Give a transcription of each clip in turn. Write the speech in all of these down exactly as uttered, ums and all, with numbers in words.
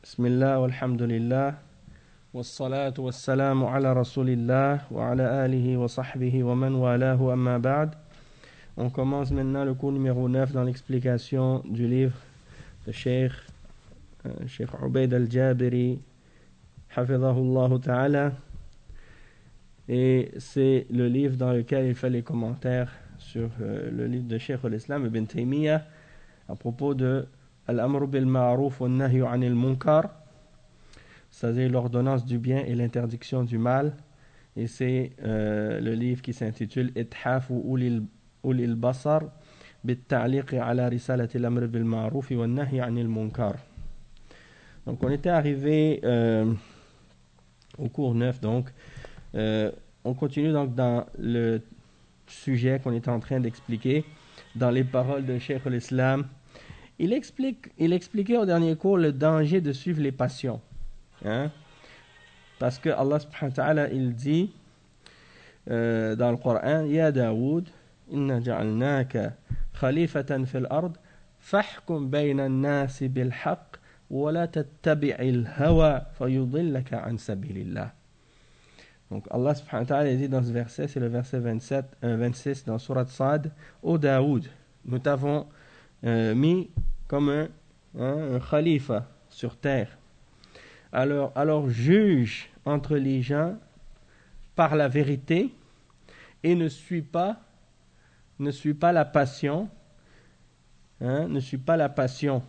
Bismillah, walhamdulillah, wassalatu wassalamu ala rasulillah, wa ala alihi wa sahbihi wa man walahu amma ba'd. On commence maintenant le cours numéro neuf dans l'explication du livre de Cheikh, euh, Cheikh Ubaid al-Jabiri, hafidhahullah ta'ala. Et c'est le livre dans lequel il fait les commentaires sur euh, le livre de Cheikh al-Islam Ibn Taymiyyah à propos de Al-Amr bil Ma'ruf wa Nahyu anil Munkar, c'est-à-dire l'ordonnance du bien et l'interdiction du mal. Et c'est euh, le livre qui s'intitule Ithafu ulil basar bit ta'liq ala risalati al-Amr bil Ma'ruf wa Nahyu anil Munkar. Donc on était arrivé euh, au cours neuf, donc euh, on continue donc dans le sujet qu'on était en train d'expliquer dans les paroles de Cheikh al-Islam. Il, explique, il expliquait au dernier cours le danger de suivre les passions. Hein? Parce que Allah subhanahu wa ta'ala, il dit euh, dans le Coran, Ya Daoud, inna ja'alnaka khalifatan fil ard, fahkum bayna an-nasi bil haqq, wa la tattabi'il hawa, fayudillaka an sabilillah. Donc Allah subhanahu wa ta'ala dit dans ce verset, c'est le verset vingt-sept, euh, vingt-six dans Surat Sad, Ô Daoud, nous t'avons Euh, mis comme un, hein, un khalifa sur terre. Alors, alors juge entre les gens par la vérité et ne suis pas, ne suis pas la passion, hein, ne suis pas la passion,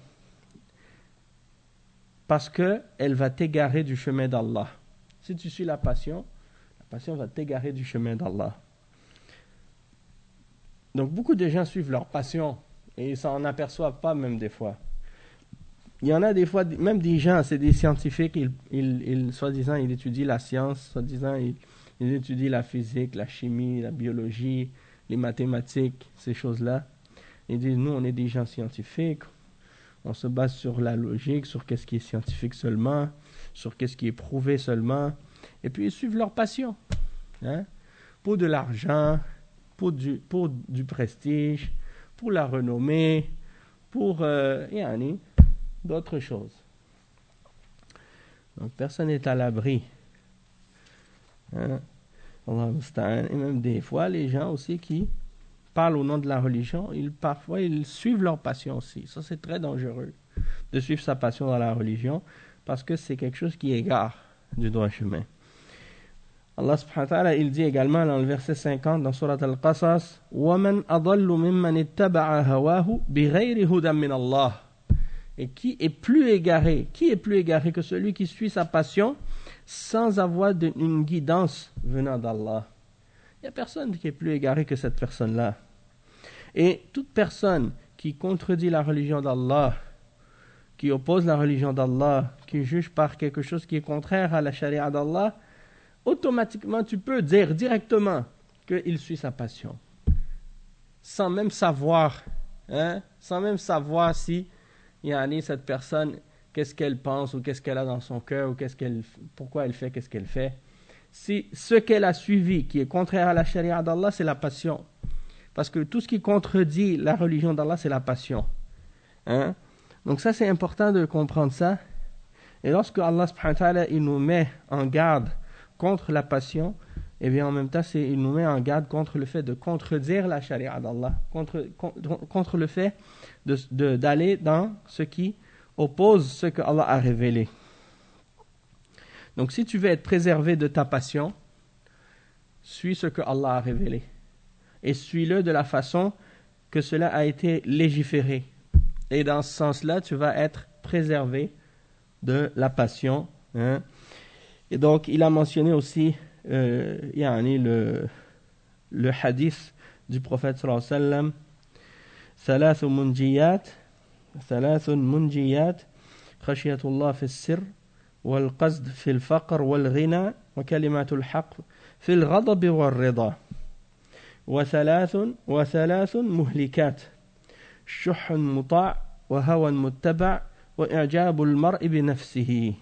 parce que elle va t'égarer du chemin d'Allah. Si tu suis la passion, la passion va t'égarer du chemin d'Allah. Donc beaucoup de gens suivent leur passion. Et ils ne s'en aperçoivent pas même des fois. Il y en a des fois, même des gens, c'est des scientifiques, ils, ils, ils, soi-disant ils étudient la science, soi-disant ils, ils étudient la physique, la chimie, la biologie, les mathématiques, ces choses-là. Ils disent, nous on est des gens scientifiques, on se base sur la logique, sur qu'est-ce qui est scientifique seulement, sur qu'est-ce qui est prouvé seulement. Et puis ils suivent leur passion. Hein? Pour de l'argent, pour du, pour du prestige, pour la renommée, pour euh, yani, d'autres choses. Donc personne n'est à l'abri. Hein? Et même des fois, les gens aussi qui parlent au nom de la religion, ils, parfois ils suivent leur passion aussi. Ça c'est très dangereux de suivre sa passion dans la religion parce que c'est quelque chose qui égare du droit chemin. Allah subhanahu wa ta'ala, il dit également dans le verset cinquante dans Surat Al-Qasas, وَمَنْ أَضَلُّ مِمَّنِ اتَّبَعَ هَوَاهُ بِغَيْرِ هُدًى مِنَ اللَّهِ. Et qui est plus égaré, qui est plus égaré que celui qui suit sa passion sans avoir de, une guidance venant d'Allah. Il n'y a personne qui est plus égaré que cette personne-là. Et toute personne qui contredit la religion d'Allah, qui oppose la religion d'Allah, qui juge par quelque chose qui est contraire à la charia d'Allah, automatiquement, tu peux dire directement qu'il suit sa passion. Sans même savoir, hein, sans même savoir si yani, cette personne, qu'est-ce qu'elle pense ou qu'est-ce qu'elle a dans son cœur ou qu'est-ce qu'elle, pourquoi elle fait, qu'est-ce qu'elle fait. Si ce qu'elle a suivi, qui est contraire à la charia d'Allah, c'est la passion. Parce que tout ce qui contredit la religion d'Allah, c'est la passion. Hein? Donc ça, c'est important de comprendre ça. Et lorsque Allah subhanahu wa ta'ala, il nous met en garde contre la passion, et bien en même temps, c'est, il nous met en garde contre le fait de contredire la charia d'Allah, contre, contre, contre le fait de, de, d'aller dans ce qui oppose ce que Allah a révélé. Donc si tu veux être préservé de ta passion, suis ce que Allah a révélé. Et suis-le de la façon que cela a été légiféré. Et dans ce sens-là, tu vas être préservé de la passion. Hein. Et donc, il a mentionné aussi euh, yani le, le hadith du prophète sallallahu alayhi wa sallam, Thalathu munjiyat, Thalathun munjiyat, khashiyatullah fi sir, wal qasd fi al-faqr wal ghina, wa kalimatul haqq fi al-ghadab wal rida. Wa thalathun, wa thalathun muhlikat, shuhun muta' wa hawan muttaba' wa i'jabul mar'i bi nafsihi.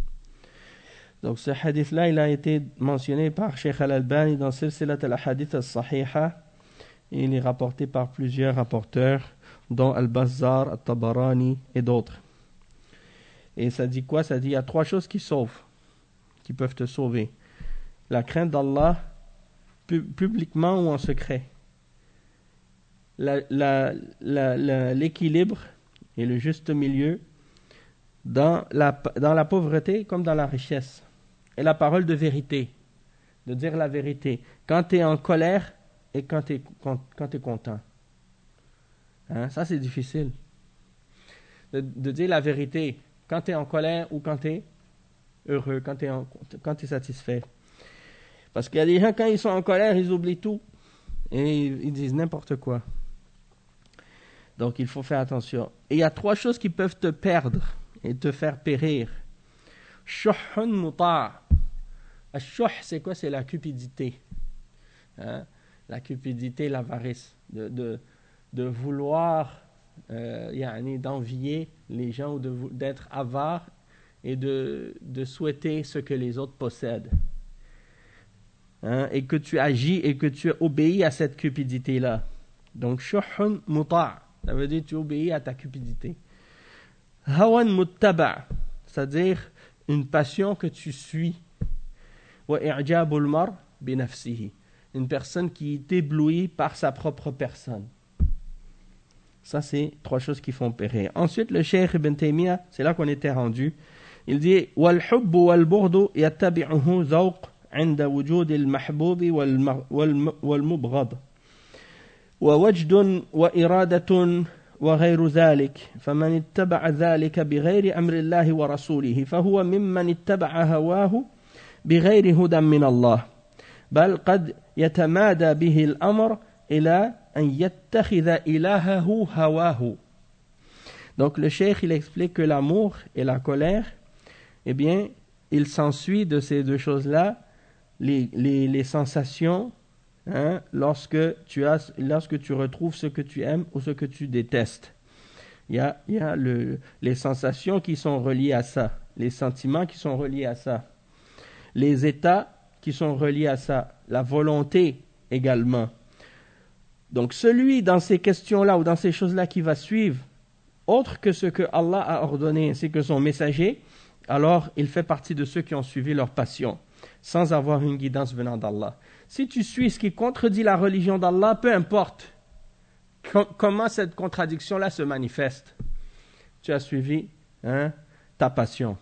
Donc ce hadith-là, il a été mentionné par Cheikh Al-Albani dans Silsilat al-Hadith al-Sahiha. Il est rapporté par plusieurs rapporteurs, dont Al-Bazzar, Al-Tabarani et d'autres. Et ça dit quoi? Ça dit il y a trois choses qui sauvent, qui peuvent te sauver. La crainte d'Allah, pu- publiquement ou en secret. La, la, la, la, l'équilibre et le juste milieu dans la, dans la pauvreté comme dans la richesse. Et la parole de vérité, de dire la vérité. Quand tu es en colère et quand tu es quand, quand tu es content. Hein? Ça, c'est difficile. De, de dire la vérité quand tu es en colère ou quand tu es heureux, quand tu es, quand tu es satisfait. Parce qu'il y a des gens, quand ils sont en colère, ils oublient tout. Et ils, ils disent n'importe quoi. Donc, il faut faire attention. Et il y a trois choses qui peuvent te perdre et te faire périr. Shuhun muta'. Shuh, c'est quoi? C'est la cupidité. Hein? La cupidité, l'avarice. De, de, de vouloir, euh, yani, d'envier les gens ou de, d'être avare et de, de souhaiter ce que les autres possèdent. Hein? Et que tu agis et que tu obéis à cette cupidité-là. Donc, shuhun muta'. Ça veut dire que tu obéis à ta cupidité. Hawan muttaba', c'est-à-dire une passion que tu suis. Wa i'jabul mar bi nafsihi, une personne qui est éblouie par sa propre personne. Ça, c'est trois choses qui font périr. Ensuite, le Cheikh Ibn Taymiyyah, c'est là qu'on était rendu. Il dit wal hubb wal bughd yattabi'uhu zawq 'inda wujud al mahbub wal mubghad. ووجد وإرادة وغير ذلك فمن اتبع ذلك بغير أمر الله ورسوله فهو ممن اتبع هواه بغير هدى من الله بل قد يتمادى به الأمر إلى أن يتخذ إلهه هواه. Donc le cheikh il explique que l'amour et la colère, eh bien il s'ensuit de ces deux choses-là les, les, les sensations. Hein, lorsque tu as, lorsque tu retrouves ce que tu aimes ou ce que tu détestes, il y a, il y a le, les sensations qui sont reliées à ça, les sentiments qui sont reliés à ça, les états qui sont reliés à ça, la volonté également. Donc celui dans ces questions-là ou dans ces choses-là qui va suivre autre que ce que Allah a ordonné ainsi que son messager, alors il fait partie de ceux qui ont suivi leur passion sans avoir une guidance venant d'Allah. Si tu suis ce qui contredit la religion d'Allah, peu importe com- comment cette contradiction-là se manifeste, tu as suivi hein, ta passion.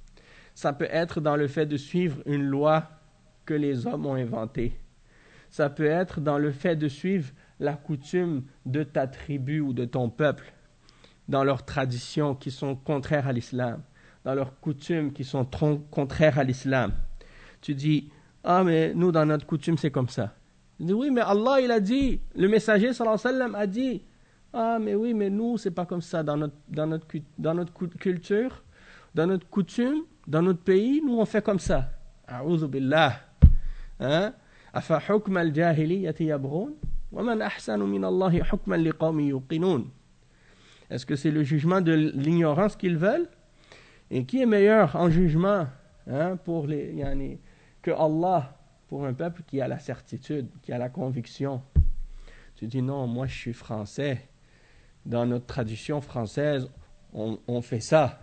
Ça peut être dans le fait de suivre une loi que les hommes ont inventée. Ça peut être dans le fait de suivre la coutume de ta tribu ou de ton peuple, dans leurs traditions qui sont contraires à l'islam, dans leurs coutumes qui sont tron- contraires à l'islam. Tu dis, ah, mais nous, dans notre coutume, c'est comme ça. Je dis, oui, mais Allah, il a dit, le messager, sallallahu alayhi wa sallam, a dit, ah, mais oui, mais nous, c'est pas comme ça dans notre, dans notre, dans notre culture, dans notre coutume, dans notre pays, nous, on fait comme ça. A'udhu billah. Hein? Afa hukm al-jahiliyyati yabghun wa man ahsanu min Allahi hukman liqawmin yuqinun. Est-ce que c'est le jugement de l'ignorance qu'ils veulent? Et qui est meilleur en jugement hein, pour les, yani, que Allah, pour un peuple qui a la certitude, qui a la conviction? Tu dis non, moi je suis français. Dans notre tradition française, on, on fait ça.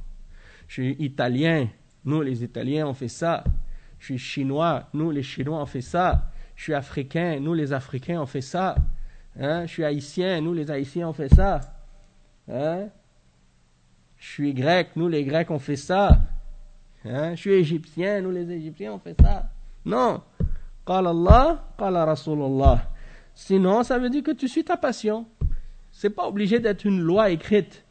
Je suis italien, nous les Italiens on fait ça. Je suis chinois, nous les Chinois on fait ça. Je suis africain, nous les Africains on fait ça. Hein? Je suis haïtien, nous les Haïtiens on fait ça. Hein? Je suis grec, nous les Grecs on fait ça. Hein? Je suis égyptien, nous les Égyptiens on fait ça. Non. Qala Allah, qala Rasulullah. Sinon, ça veut dire que tu suis ta passion. C'est pas obligé d'être une loi écrite.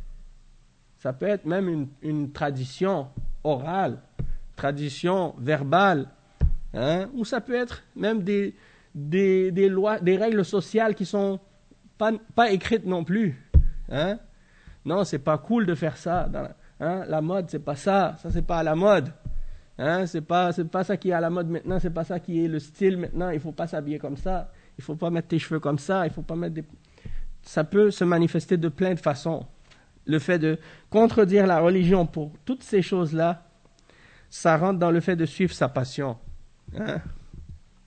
Ça peut être même une, une tradition orale, tradition verbale, hein? Ou ça peut être même des, des, des lois, des règles sociales qui sont pas, pas écrites non plus. Hein? Non, c'est pas cool de faire ça. Dans la, hein? La mode, c'est pas ça. Ça, c'est pas à la mode. Hein? C'est pas, c'est pas ça qui est à la mode maintenant. C'est pas ça qui est le style maintenant. Il faut pas s'habiller comme ça. Il faut pas mettre tes cheveux comme ça. Il faut pas mettre des... Ça peut se manifester de plein de façons. Le fait de contredire la religion pour toutes ces choses-là, ça rentre dans le fait de suivre sa passion. Hein?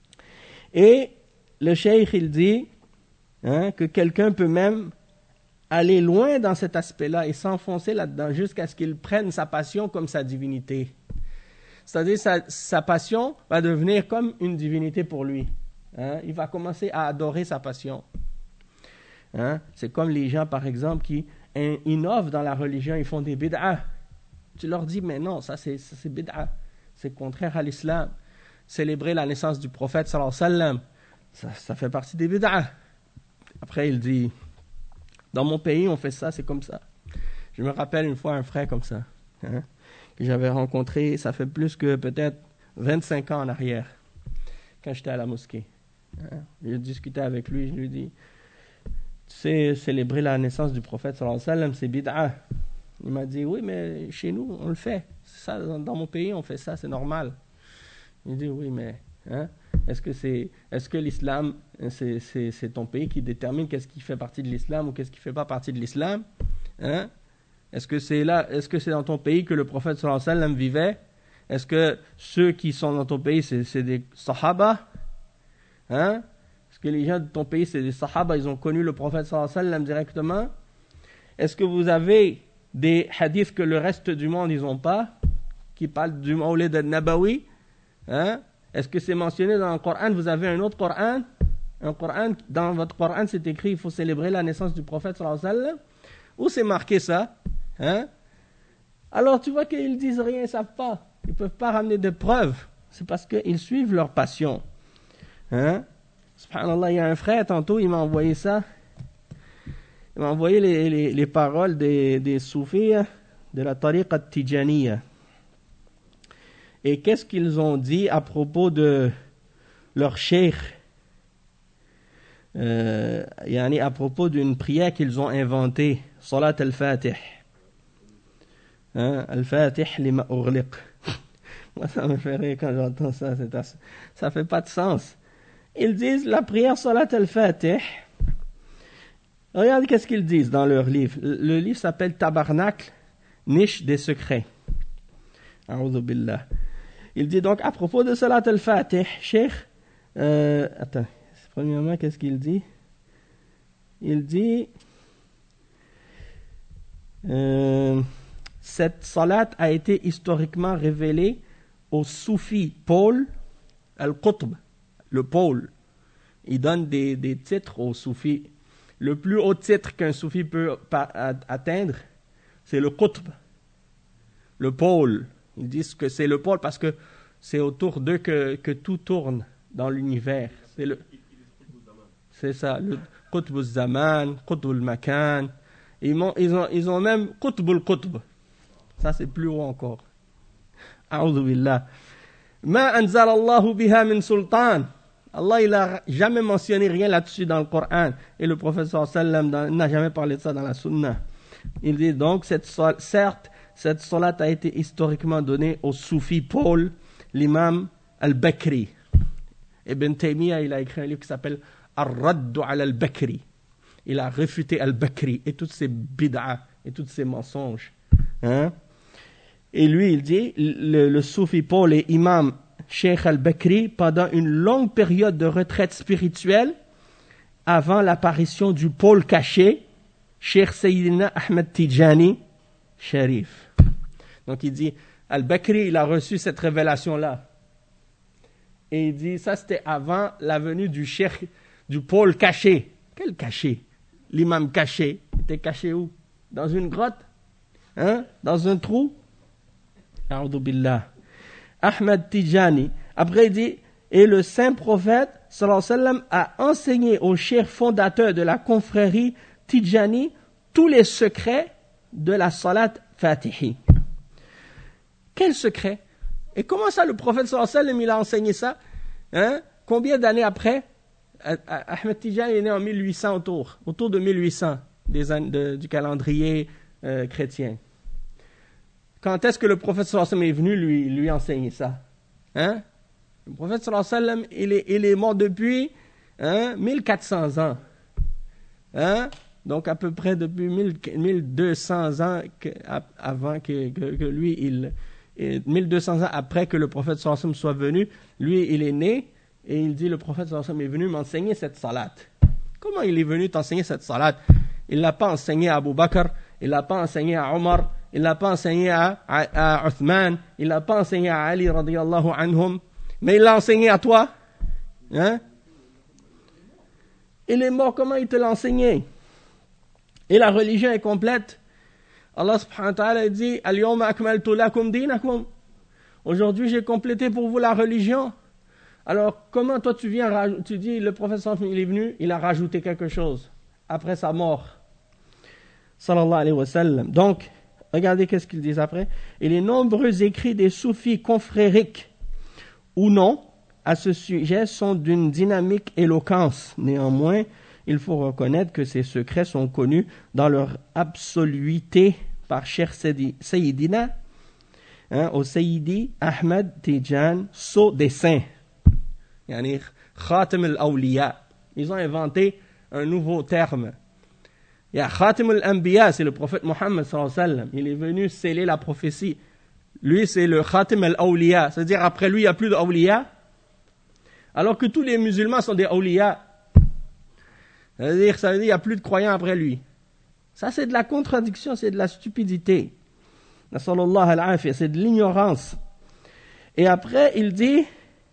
Et le cheikh, il dit hein, que quelqu'un peut même aller loin dans cet aspect-là et s'enfoncer là-dedans jusqu'à ce qu'il prenne sa passion comme sa divinité. C'est-à-dire sa, sa passion va devenir comme une divinité pour lui. Hein? Il va commencer à adorer sa passion. Hein? C'est comme les gens, par exemple, qui innovent dans la religion, ils font des bid'ah. Tu leur dis, mais non, ça c'est, ça, c'est bid'ah. C'est contraire à l'islam. Célébrer la naissance du prophète, sallallahu alayhi wa sallam, ça, ça fait partie des bid'ah. Après, il dit, dans mon pays, on fait ça, c'est comme ça. Je me rappelle une fois un frère comme ça, hein, que j'avais rencontré, ça fait plus que peut-être vingt-cinq ans en arrière, quand j'étais à la mosquée. Hein. J'ai discuté avec lui, je lui ai dit, tu sais, célébrer la naissance du prophète, sallallahu alayhi wa sallam, c'est bid'ah. Il m'a dit, oui, mais chez nous, on le fait. Ça, dans mon pays, on fait ça, c'est normal. Il dit, oui, mais hein, est-ce que, c'est, est-ce que l'islam, c'est, c'est, c'est ton pays qui détermine qu'est-ce qui fait partie de l'islam ou qu'est-ce qui ne fait pas partie de l'islam? Hein? Est-ce que c'est là, est-ce que c'est dans ton pays que le prophète sallallahu alayhi wa sallam vivait? Est-ce que ceux qui sont dans ton pays, c'est, c'est des sahaba? Hein? Est-ce que les gens de ton pays, c'est des sahaba, ils ont connu le prophète sallallahu alayhi wa sallam directement? Est-ce que vous avez des hadiths que le reste du monde, ils n'ont pas, qui parlent du Mawlid al-Nabawi? Hein? Est-ce que c'est mentionné dans le Coran? Vous avez un autre Coran? Un Coran, dans votre Coran, c'est écrit il faut célébrer la naissance du prophète sallallahu alayhi wa sallam? Où c'est marqué ça? Hein? Alors tu vois qu'ils disent rien, ils ne savent pas. Ils ne peuvent pas ramener de preuves. C'est parce qu'ils suivent leur passion. Hein? Subhanallah, il y a un frère, tantôt, il m'a envoyé ça. Il m'a envoyé les, les, les paroles des, des soufis de la tariqa tijaniya. Et qu'est-ce qu'ils ont dit à propos de leur cheikh, euh, yani à propos d'une prière qu'ils ont inventée, Salat al-Fatih. Hein? Al-Fatih lima ughliq. Moi, ça me fait rire quand j'entends ça. C'est assez... Ça ne fait pas de sens. Ils disent la prière Salat al-Fatih. Regardez qu'est-ce qu'ils disent dans leur livre. Le livre s'appelle Tabarnak, niche des secrets. A'udhu billah. Il dit donc à propos de Salat al-Fatih, Cheikh, euh, attends, premièrement, qu'est-ce qu'il dit? Il dit, euh, cette salat a été historiquement révélée au soufi Paul al-Qutb, le Paul. Il donne des, des titres aux soufis. Le plus haut titre qu'un soufi peut atteindre, c'est le Qutb, le pôle. Ils disent que c'est le pôle parce que c'est autour d'eux que, que tout tourne dans l'univers. C'est, le, c'est ça, le Qutb al-Zaman, Qutb al-Makan. Ils ont, ils, ont, ils ont même Qutb al-Qutb. Ça, c'est plus haut encore. A'udhu billah. Ma anzal Allahu biha min sultan. Allah, il n'a jamais mentionné rien là-dessus dans le Coran. Et le prophète sallallahu alayhi wa sallam n'a jamais parlé de ça dans la Sunna. Il dit donc, cette, certes, cette salat a été historiquement donnée au soufi Paul, l'imam al-Bakri. Ibn Taymiyyah, il a écrit un livre qui s'appelle Ar-Raddu ala al-Bakri. Il a réfuté al-Bakri et toutes ses bid'ah et tous ses mensonges. Hein? Et lui, il dit, le, le soufi Paul est imam Cheikh al-Bakri pendant une longue période de retraite spirituelle avant l'apparition du pôle caché, Cheikh Sayyidina Ahmed Tijani Sharif. Donc il dit, al-Bakri, il a reçu cette révélation-là. Et il dit, ça c'était avant la venue du Cheikh, du pôle caché. Quel caché? L'imam caché. Il était caché où? Dans une grotte? Hein? Dans un trou? A'udhu billah. Ahmed Tijani. Après, il dit, et le saint prophète, sallallahu alayhi wa sallam, a enseigné au cheikh fondateur de la confrérie Tijani tous les secrets de la salat Fatihi. Quel secret? Et comment ça, le prophète, sallallahu alayhi wa sallam, il a enseigné ça? Hein? Combien d'années après? Ahmed Tijani est né en mille huit cents autour, autour de mille huit cents des années de, du calendrier euh, chrétien. Quand est-ce que le prophète sallallahu alayhi wa sallam est venu lui, lui enseigner ça? Hein? Le prophète sallallahu alayhi wa sallam, il est, il est mort depuis hein, mille quatre cents ans. Hein? Donc à peu près depuis mille deux cents ans que, avant que, que, que lui, il, mille deux cents ans après que le prophète sallallahu alayhi wa sallam soit venu, lui, il est né et il dit, le prophète sallallahu alayhi wa sallam est venu m'enseigner cette salat. Comment il est venu t'enseigner cette salat? il ne l'a pas enseigné à Abu Bakr, il ne l'a pas enseigné à Omar, il ne l'a pas enseigné à, à, à Uthman, il ne l'a pas enseigné à Ali radiyallahu anhum, mais il l'a enseigné à toi. Hein? Il est mort, comment il te l'a enseigné? Et la religion est complète. Allah subhanahu wa ta'ala dit Al-yawma akmaltu lakum dinakum. Aujourd'hui, j'ai complété pour vous la religion. Alors, comment toi tu viens, tu dis, le prophète il est venu, il a rajouté quelque chose après sa mort. Sallallahu alayhi wa sallam. Donc, regardez qu'est-ce qu'ils disent après. Et les nombreux écrits des soufis confrériques ou non à ce sujet sont d'une dynamique éloquence. Néanmoins, il faut reconnaître que ces secrets sont connus dans leur absoluité par Cheikh Sayyidina, hein, au Sayyidi Ahmed Tijan, sceau des saints. Yani Khatim al-Awliya. Ils ont inventé un nouveau terme. Il y a Khatim al-Anbiya, c'est le prophète Mohammed sallallahu alayhi wa sallam. Il est venu sceller la prophétie. Lui, c'est le Khatim al-Awliya. C'est-à-dire, après lui, il n'y a plus d'Awliya. Alors que tous les musulmans sont des Awliya. C'est-à-dire, ça veut dire qu'il n'y a plus de croyants après lui. Ça, c'est de la contradiction, c'est de la stupidité. Nasallallahu al-afiyya, c'est de l'ignorance. Et après, il dit,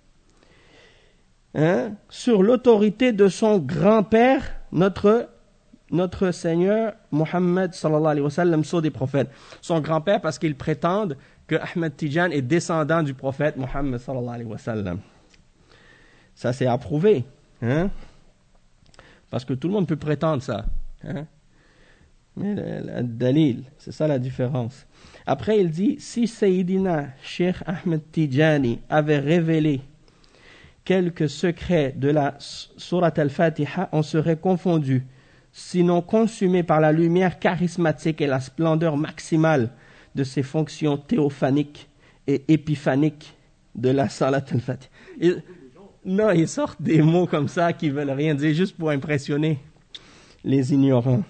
hein, sur l'autorité de son grand-père, notre, notre Seigneur Mohammed sallallahu alayhi wa sallam, sceau des prophètes. Son grand-père, parce qu'ils prétendent que Ahmed Tijan est descendant du prophète Mohammed sallallahu alayhi wa sallam. Ça, c'est approuvé. Hein? Parce que tout le monde peut prétendre ça. Hein? Mais le, le dalil, c'est ça la différence. Après, il dit, si Sayyidina Cheikh Ahmed Tijani avait révélé quelques secrets de la Surat al-Fatiha, on serait confondu, sinon consumé par la lumière charismatique et la splendeur maximale de ses fonctions théophaniques et épiphaniques de la Salat al-Fatiha. Et, non, ils sortent des mots comme ça qui veulent rien dire, juste pour impressionner les ignorants.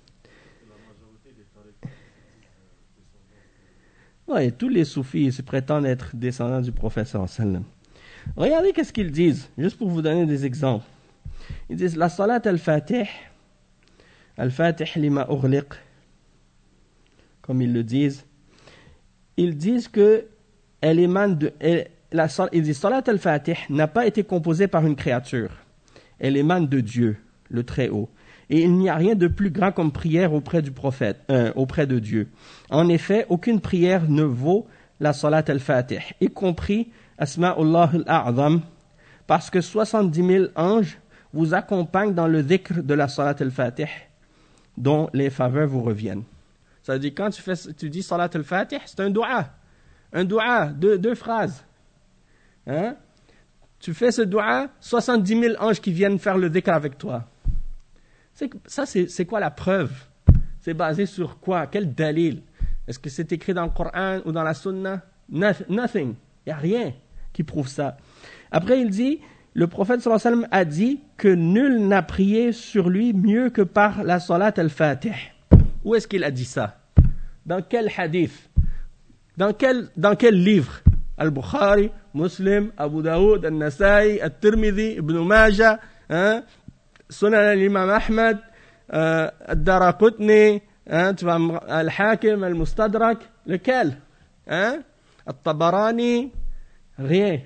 Oui, tous les soufis se prétendent être descendants du prophète sallallahu alayhi wa sallam. Regardez qu'est-ce qu'ils disent, juste pour vous donner des exemples. Ils disent la salat al-fatih, al-fatih lima ughliq, comme ils le disent. Ils disent que elle émane de, elle, la, ils disent salat al-fatih n'a pas été composée par une créature. Elle émane de Dieu, le Très-Haut. Et il n'y a rien de plus grand comme prière auprès du prophète, euh, auprès de Dieu. En effet, aucune prière ne vaut la salat al-fatih, y compris Asma'ullah al-A'zam, parce que soixante-dix mille anges vous accompagnent dans le dhikr de la salat al-fatih, dont les faveurs vous reviennent. Ça veut dire, quand tu, fais, tu dis salat al-fatih, c'est un dua. Un dua, deux, deux phrases. Hein? Tu fais ce dua, soixante-dix mille anges qui viennent faire le dhikr avec toi. C'est, ça, c'est, c'est quoi la preuve? C'est basé sur quoi? Quel dalil? Est-ce que c'est écrit dans le Coran ou dans la Sunna? Nothing. Il n'y a rien qui prouve ça. Après, il dit, le prophète sallallahu alayhi wa sallam a dit que nul n'a prié sur lui mieux que par la salat al-Fatih. Où est-ce qu'il a dit ça? Dans quel hadith? Dans quel, dans quel livre? Al-Bukhari, Muslim, Abu Daoud, Al-Nasai, Al-Tirmidhi, Ibn Majah, hein? Sunan al-Imam Ahmad, euh, Al-Daraqutni, hein? Tu vois, Al-Hakim, Al-Mustadrak, lequel? Hein? Al-Tabarani, rien.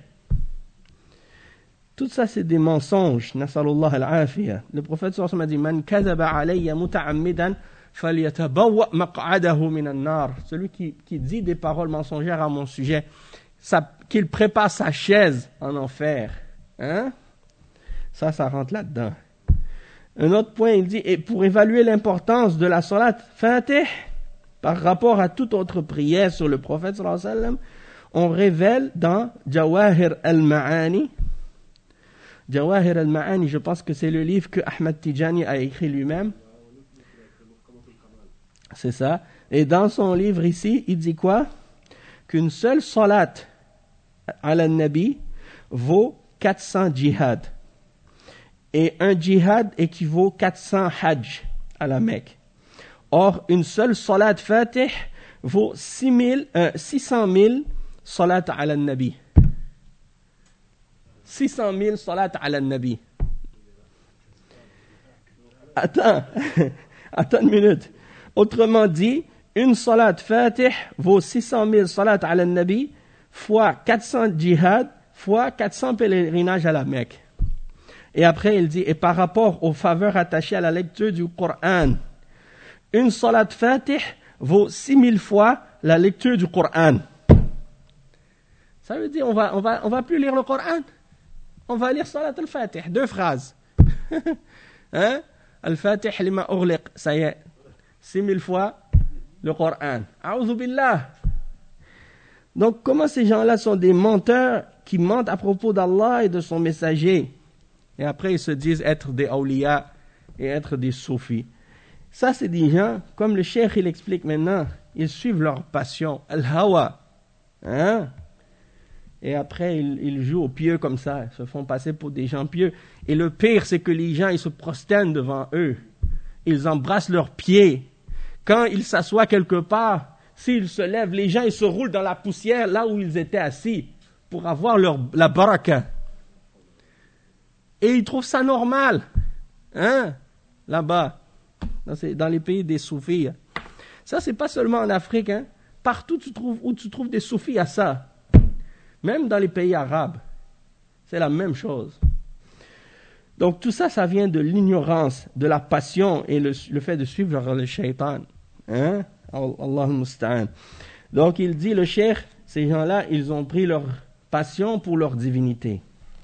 Tout ça, c'est des mensonges. Nasalullah al-afiyya. Le prophète sallallahu alayhi wa sallam a dit, Man kadhaba alayya muta'ammidan falyatabawwa maq'adahu minan nar. Celui qui, qui dit des paroles mensongères à mon sujet, ça, qu'il prépare sa chaise en enfer. Hein? Ça, ça rentre là-dedans. Un autre point, il dit, et pour évaluer l'importance de la salat fatih par rapport à toute autre prière sur le prophète sallallahu alayhi wa sallam, on révèle dans Jawahir al-Ma'ani. Jawahir al-Ma'ani, je pense que c'est le livre que Ahmed Tijani a écrit lui-même. C'est ça. Et dans son livre ici, il dit quoi? Qu'une seule salat à la Nabi vaut quatre cents djihad. Et un djihad équivaut quatre cents hajj à la Mecque. Or, une seule salat fatih vaut six cent mille salat à la Nabi. six cent mille salat à la Nabi. Attends, Attends une minute. Autrement dit, une salat fatih vaut six cent mille salat ala nabi fois quatre cents djihad fois quatre cents pèlerinages à la Mecque. Et après, il dit, et par rapport aux faveurs attachées à la lecture du Coran, une salat fatih vaut six mille fois la lecture du Coran. Ça veut dire, on va, on va, on va plus lire le Coran. On va lire salat al-fatih. Deux phrases. Hein? Al-fatih lima ughliq. Ça y est. Six mille fois le Coran. A'udhu billah. Donc, comment ces gens-là sont des menteurs qui mentent à propos d'Allah et de son messager? Et après, ils se disent être des awliya et être des soufis. Ça, c'est des gens, comme le cheikh, il explique maintenant, ils suivent leur passion, al-hawa. Hein? Et après, ils, ils jouent aux pieux comme ça, ils se font passer pour des gens pieux. Et le pire, c'est que les gens, ils se prosternent devant eux. Ils embrassent leurs pieds. Quand ils s'assoient quelque part, s'ils se lèvent, les gens, ils se roulent dans la poussière là où ils étaient assis pour avoir leur, la baraka. Et ils trouvent ça normal. Hein? Là-bas, dans, ces, dans les pays des soufis. Ça, c'est pas seulement en Afrique. Hein? Partout tu trouves, où tu trouves des soufis, à ça. Même dans les pays arabes. C'est la même chose. Donc tout ça, ça vient de l'ignorance, de la passion et le, le fait de suivre le shaitan. Hein? Allah al-Musta'an. Donc il dit, le cheikh, ces gens-là, ils ont pris leur passion pour leur divinité.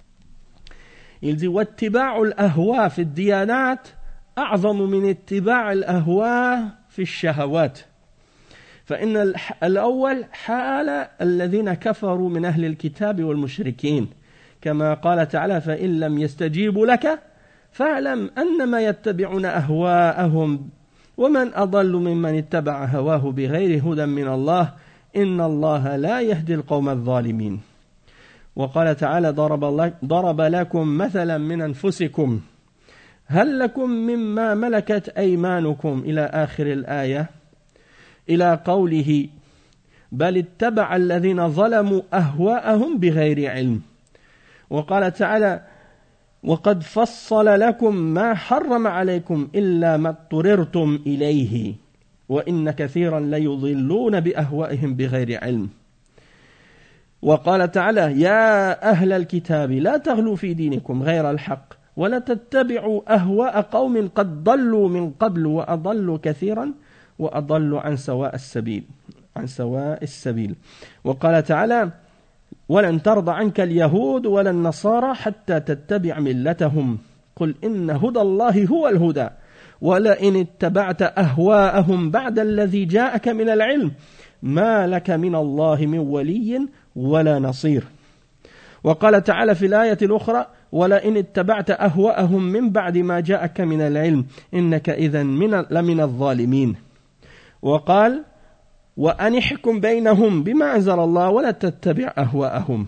Il dit, وَاتِّبَاعُ الْأَهْوَى فِي الدِّيَانَاتِ أَعْظَمُ مِنِ اتِّبَاعِ الْأَهْوَى فِي الشَّهَوَاتِ فإن الأول حال الذين كفروا من أهل الكتاب والمشركين كما قال تعالى فإن لم يستجيبوا لك فاعلم أنما يتبعون أهواءهم ومن أضل ممن اتبع هواه بغير هدى من الله إن الله لا يهدي القوم الظالمين وقال تعالى ضرب, ضرب لكم مثلا من أنفسكم هل لكم مما ملكت أيمانكم إلى آخر الآية إلى قوله بل اتبع الذين ظلموا أهواءهم بغير علم وقال تعالى وقد فصل لكم ما حرم عليكم إلا ما اضطررتم إليه وإن كثيرا ليضلون بأهوائهم بغير علم وقال تعالى يا أهل الكتاب لا تغلوا في دينكم غير الحق ولا تتبعوا أهواء قوم قد ضلوا من قبل وأضلوا كثيرا وأضلوا عن سواء السبيل عن سواء السبيل وقال تعالى ولن ترضى عنك اليهود ولا النصارى حتى تتبع ملتهم قل إن هدى الله هو الهدى ولئن اتبعت أهواءهم بعد الذي جاءك من العلم ما لك من الله من ولي ولا نصير وقال تعالى في الآية الأخرى ولئن اتبعت أهواءهم من بعد ما جاءك من العلم إنك إذن من لمن الظالمين وقال وأن احكم بينهم بما أنزل الله ولا تتبع أهواءهم.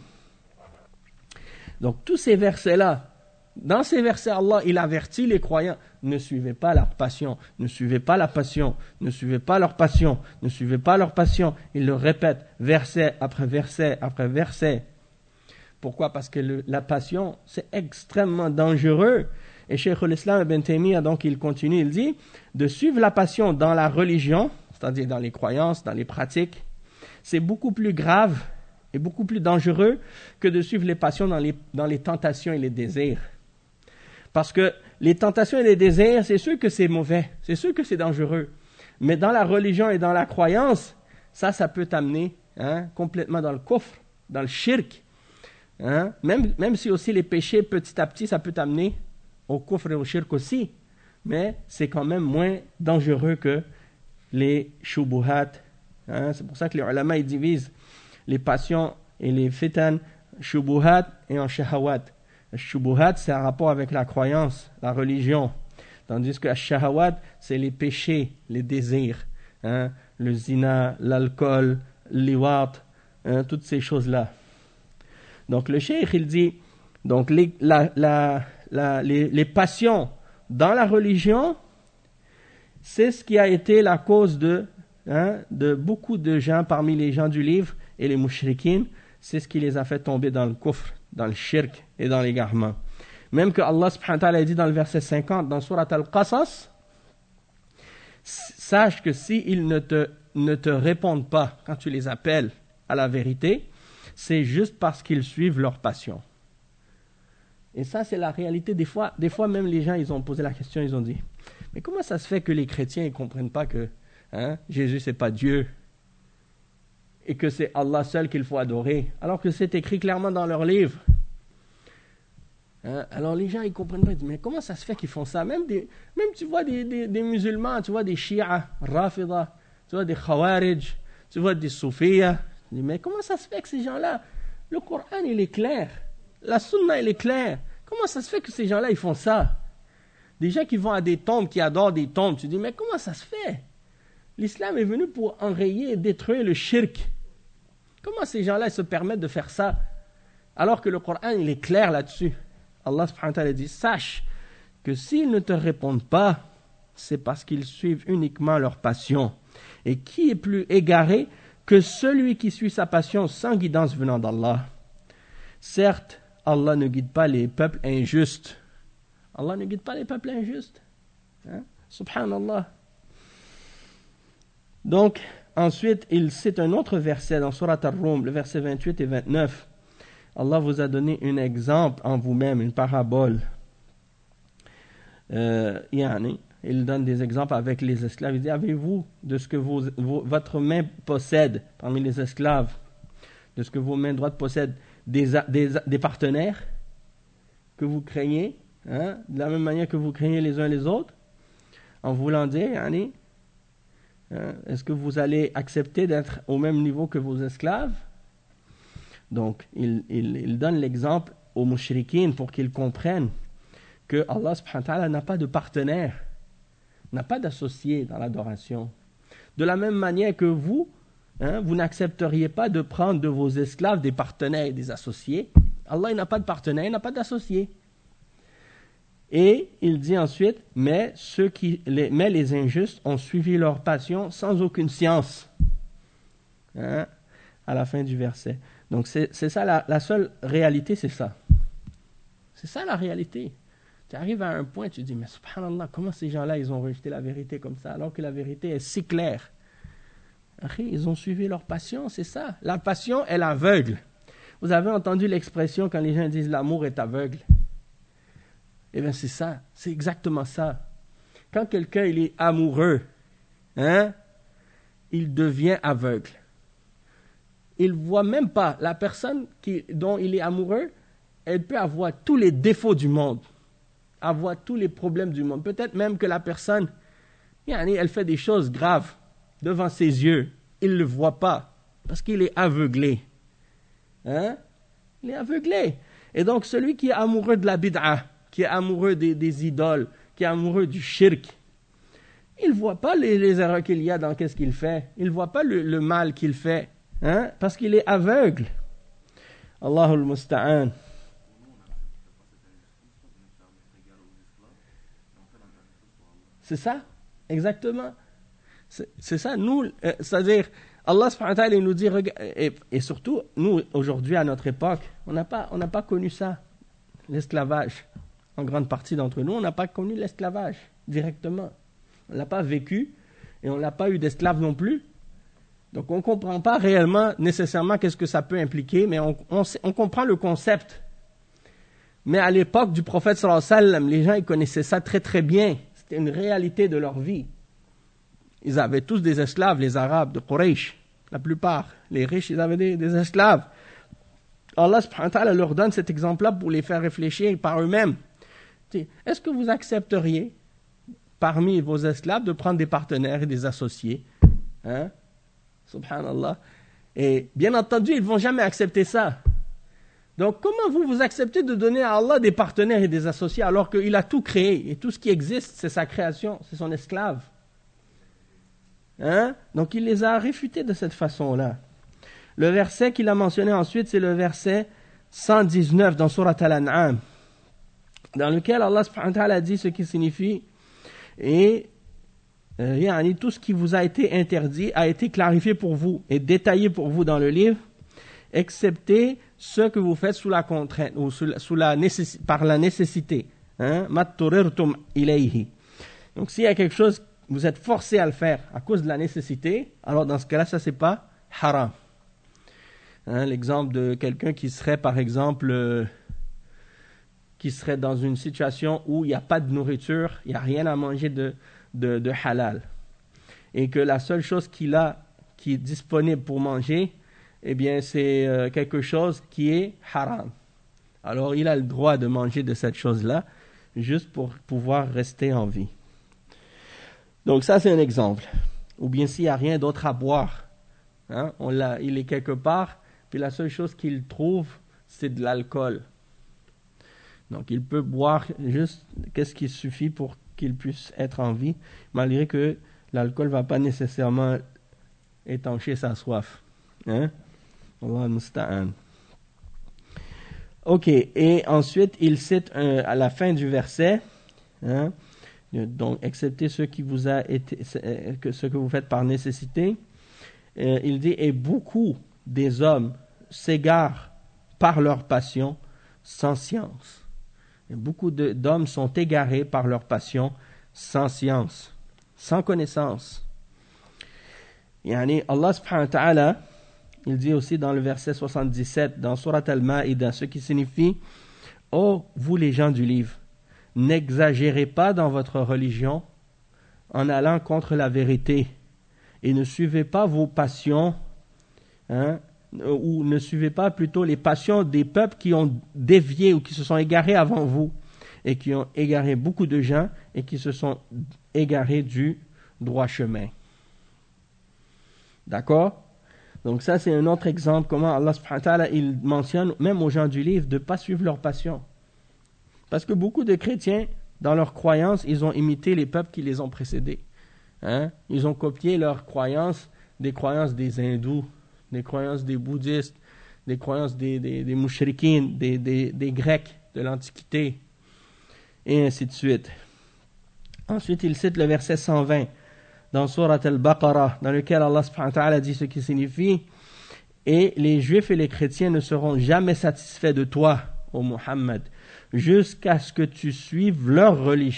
Donc tous ces versets-là, dans ces versets, Allah, il avertit les croyants, ne suivez pas leur passion, ne suivez pas la passion, ne suivez pas leur passion, ne suivez pas leur passion. Il le répète, verset après verset après verset. Pourquoi? Parce que le, la passion, c'est extrêmement dangereux. Et Cheikh al-Islam Ibn Taymiyyah, donc il continue, il dit, de suivre la passion dans la religion, c'est-à-dire dans les croyances, dans les pratiques, c'est beaucoup plus grave et beaucoup plus dangereux que de suivre les passions dans les, dans les tentations et les désirs. Parce que les tentations et les désirs, c'est sûr que c'est mauvais, c'est sûr que c'est dangereux. Mais dans la religion et dans la croyance, ça, ça peut t'amener hein, complètement dans le kufr, dans le shirk. Hein? Même, même si aussi les péchés, petit à petit, ça peut t'amener au kufr et au shirk aussi. Mais c'est quand même moins dangereux que les shubuhat. Hein? C'est pour ça que les ulama ils divisent les passions et les fitan, shubuhat et en shahawat. Le shubuhat, c'est un rapport avec la croyance, la religion. Tandis que le shahawat, c'est les péchés, les désirs. Hein? Le zina, l'alcool, l'iwat, hein? Toutes ces choses-là. Donc le cheikh, il dit, donc les, la, la, la, les, les passions dans la religion, c'est ce qui a été la cause de, hein, de beaucoup de gens parmi les gens du livre et les mushrikines. C'est ce qui les a fait tomber dans le kufr, dans le shirk et dans l'égarement. Même que Allah subhanahu wa ta'ala dit dans le verset cinquante, dans Surat Al-Qasas, sache que s'ils ne te, ne te répondent pas quand tu les appelles à la vérité, c'est juste parce qu'ils suivent leur passion. Et ça, c'est la réalité. Des fois, des fois même les gens, ils ont posé la question, ils ont dit, mais comment ça se fait que les chrétiens ne comprennent pas que hein, Jésus, c'est pas Dieu et que c'est Allah seul qu'il faut adorer, alors que c'est écrit clairement dans leur livre. Hein? Alors les gens, ils comprennent pas, ils disent, mais comment ça se fait qu'ils font ça? Même, des, même tu vois des, des, des musulmans, tu vois des Shia, Rafida, tu vois des Khawarij, tu vois des Soufiyas. Tu dis, mais comment ça se fait que ces gens-là, le Coran, il est clair, la Sunna, il est claire. Comment ça se fait que ces gens-là, ils font ça? Des gens qui vont à des tombes, qui adorent des tombes, tu dis, mais comment ça se fait? L'islam est venu pour enrayer et détruire le shirk. Comment ces gens-là se permettent de faire ça alors que le Coran il est clair là-dessus? Allah subhanahu wa ta'ala dit, sache que s'ils ne te répondent pas, c'est parce qu'ils suivent uniquement leur passion. Et qui est plus égaré que celui qui suit sa passion sans guidance venant d'Allah? Certes, Allah ne guide pas les peuples injustes. Allah ne guide pas les peuples injustes. Hein? Subhanallah. Donc, ensuite, il cite un autre verset dans Surat Ar-Rum, le verset vingt-huit et vingt-neuf. Allah vous a donné un exemple en vous-même, une parabole. Euh, yani, il donne des exemples avec les esclaves. Il dit, avez-vous de ce que vos, vos, votre main possède parmi les esclaves, de ce que vos mains droites possèdent, des, des, des partenaires que vous craignez, hein, de la même manière que vous craignez les uns les autres, en voulant dire, yani, hein, est-ce que vous allez accepter d'être au même niveau que vos esclaves? Donc, il, il, il donne l'exemple aux mushrikines pour qu'ils comprennent que Allah subhanahu wa ta'ala n'a pas de partenaire, n'a pas d'associé dans l'adoration. De la même manière que vous, hein, vous n'accepteriez pas de prendre de vos esclaves des partenaires et des associés. Allah il n'a pas de partenaire, il n'a pas d'associé. Et il dit ensuite, mais, ceux qui, les, mais les injustes ont suivi leur passion sans aucune science. Hein, à la fin du verset. Donc c'est, c'est ça, la, la seule réalité, c'est ça. C'est ça la réalité. Tu arrives à un point, tu te dis, mais subhanallah, comment ces gens-là, ils ont rejeté la vérité comme ça, alors que la vérité est si claire. Ils ont suivi leur passion, c'est ça. La passion, elle aveugle. Vous avez entendu l'expression quand les gens disent l'amour est aveugle. Eh bien, c'est ça, c'est exactement ça. Quand quelqu'un il est amoureux, hein, il devient aveugle. Il ne voit même pas la personne qui, dont il est amoureux, elle peut avoir tous les défauts du monde, avoir tous les problèmes du monde. Peut-être même que la personne, elle fait des choses graves devant ses yeux. Il ne le voit pas parce qu'il est aveuglé. Hein? Il est aveuglé. Et donc, celui qui est amoureux de la bid'a, qui est amoureux des, des idoles, qui est amoureux du shirk, il ne voit pas les, les erreurs qu'il y a dans qu'est-ce qu'il fait. Il ne voit pas le, le mal qu'il fait. Hein? Parce qu'il est aveugle. Allahul Musta'an. C'est ça, exactement. C'est, c'est ça, nous, euh, c'est-à-dire, Allah subhanahu wa ta'ala nous dit, et, et surtout, nous, aujourd'hui, à notre époque, on n'a pas, on n'a pas connu ça, l'esclavage. En grande partie d'entre nous, on n'a pas connu l'esclavage directement. On ne l'a pas vécu et on n'a pas eu d'esclaves non plus. Donc, on ne comprend pas réellement, nécessairement, qu'est-ce que ça peut impliquer, mais on, on, on comprend le concept. Mais à l'époque du prophète sallallahu alayhi wa sallam, les gens ils connaissaient ça très très bien. C'était une réalité de leur vie. Ils avaient tous des esclaves, les Arabes de Quraysh. La plupart, les riches, ils avaient des, des esclaves. Allah subhanahu wa ta'ala leur donne cet exemple-là pour les faire réfléchir par eux-mêmes. Est-ce que vous accepteriez, parmi vos esclaves, de prendre des partenaires et des associés? Hein? Subhanallah. Et bien entendu, ils ne vont jamais accepter ça. Donc, comment vous, vous acceptez de donner à Allah des partenaires et des associés alors qu'il a tout créé et tout ce qui existe, c'est sa création, c'est son esclave? Hein? Donc, il les a réfutés de cette façon-là. Le verset qu'il a mentionné ensuite, c'est le verset cent dix-neuf dans Surat Al-An'am, dans lequel Allah subhanahu wa ta'ala dit ce qui signifie et euh, tout ce qui vous a été interdit a été clarifié pour vous et détaillé pour vous dans le livre, excepté ce que vous faites sous la contrainte ou sous la, sous la nécessi- par la nécessité. Hein? Donc s'il y a quelque chose vous êtes forcé à le faire à cause de la nécessité, alors dans ce cas-là, ça c'est pas haram. Hein, l'exemple de quelqu'un qui serait par exemple euh, qui serait dans une situation où il n'y a pas de nourriture, il n'y a rien à manger de, de, de halal, et que la seule chose qu'il a qui est disponible pour manger, eh bien c'est euh, quelque chose qui est haram. Alors il a le droit de manger de cette chose-là, juste pour pouvoir rester en vie. Donc ça c'est un exemple. Ou bien s'il n'y a rien d'autre à boire, hein, on l'a, il est quelque part, puis la seule chose qu'il trouve, c'est de l'alcool. Donc il peut boire juste qu'est-ce qui suffit pour qu'il puisse être en vie, malgré que l'alcool ne va pas nécessairement étancher sa soif. Hein? Allah al-musta'an. Ok, et ensuite il cite euh, à la fin du verset, hein, donc excepté ce qui vous a été, que ce que vous faites par nécessité, euh, il dit et beaucoup des hommes s'égarent par leur passion sans science. Et beaucoup de, d'hommes sont égarés par leur passion sans science, sans connaissance. Yani Allah subhanahu wa ta'ala, il dit aussi dans le verset soixante-dix-sept, dans Surat Al-Ma'ida, ce qui signifie « Oh, vous les gens du livre, n'exagérez pas dans votre religion en allant contre la vérité et ne suivez pas vos passions, hein, ou ne suivez pas plutôt les passions des peuples qui ont dévié ou qui se sont égarés avant vous et qui ont égaré beaucoup de gens et qui se sont égarés du droit chemin. » D'accord? Donc ça c'est un autre exemple comment Allah subhanahu wa ta'ala il mentionne même aux gens du livre de ne pas suivre leur passion. Parce que beaucoup de chrétiens, dans leurs croyances, ils ont imité les peuples qui les ont précédés. Hein? Ils ont copié leurs croyances, des croyances des hindous, des croyances des bouddhistes, des croyances des, des, des mouchrikines, des, des, des grecs de l'Antiquité, et ainsi de suite. Ensuite, il cite le verset cent vingt dans Surat Al-Baqarah, dans lequel Allah subhanahu wa ta'ala dit ce qui signifie « Et les juifs et les chrétiens ne seront jamais satisfaits de toi, ô Muhammad, jusqu'à ce que tu suives leur religion. »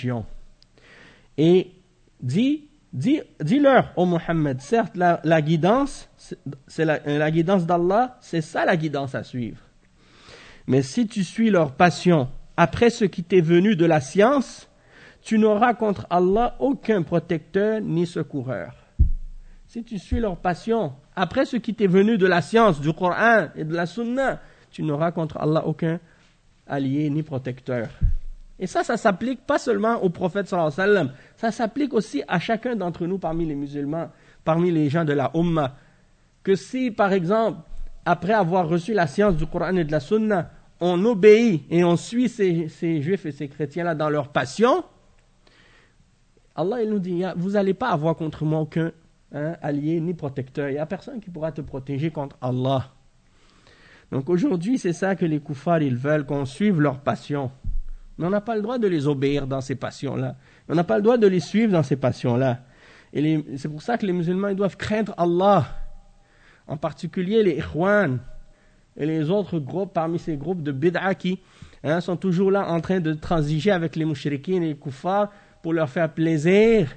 Et dis, dis, dis-leur, ô Muhammad, certes la, la guidance, c'est la, la guidance d'Allah, c'est ça la guidance à suivre. Mais si tu suis leur passion après ce qui t'est venu de la science, tu n'auras contre Allah aucun protecteur ni secoureur. Si tu suis leur passion après ce qui t'est venu de la science, du Coran et de la Sunna, tu n'auras contre Allah aucun allié ni protecteur. Et ça, ça s'applique pas seulement au prophète sallallahu alayhi wa sallam, ça s'applique aussi à chacun d'entre nous parmi les musulmans, parmi les gens de la Ummah. Que si, par exemple, après avoir reçu la science du Coran et de la Sunna, on obéit et on suit ces, ces juifs et ces chrétiens-là dans leur passion, Allah il nous dit, vous n'allez pas avoir contre moi aucun hein, allié ni protecteur. Il n'y a personne qui pourra te protéger contre Allah. Donc aujourd'hui, c'est ça que les koufars, ils veulent, qu'on suive leur passion. Mais on n'a pas le droit de les obéir dans ces passions-là. On n'a pas le droit de les suivre dans ces passions-là. Et les, c'est pour ça que les musulmans, ils doivent craindre Allah. En particulier les Ikhwan et les autres groupes, parmi ces groupes de bid'a qui hein, sont toujours là en train de transiger avec les mouchrikines et les koufars pour leur faire plaisir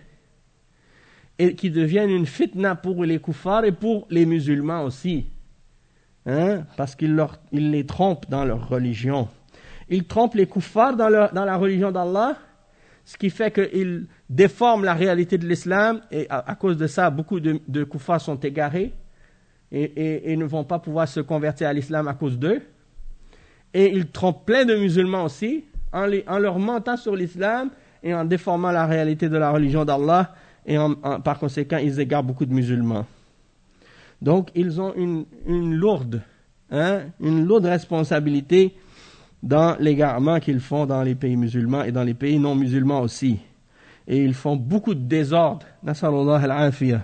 et qui deviennent une fitna pour les koufars et pour les musulmans aussi. Hein? Parce qu'ils leur, ils les trompent dans leur religion. Ils trompent les koufars dans, leur, dans la religion d'Allah, ce qui fait qu'ils déforment la réalité de l'islam et à, à cause de ça, beaucoup de, de koufars sont égarés et, et, et ne vont pas pouvoir se convertir à l'islam à cause d'eux. Et ils trompent plein de musulmans aussi en, les, en leur mentant sur l'islam et en déformant la réalité de la religion d'Allah et en, en, par conséquent, ils égarent beaucoup de musulmans. Donc, ils ont une, une lourde, hein, une lourde responsabilité dans l'égarement qu'ils font dans les pays musulmans et dans les pays non musulmans aussi. Et ils font beaucoup de désordre. Nasallallahu al-afiyah.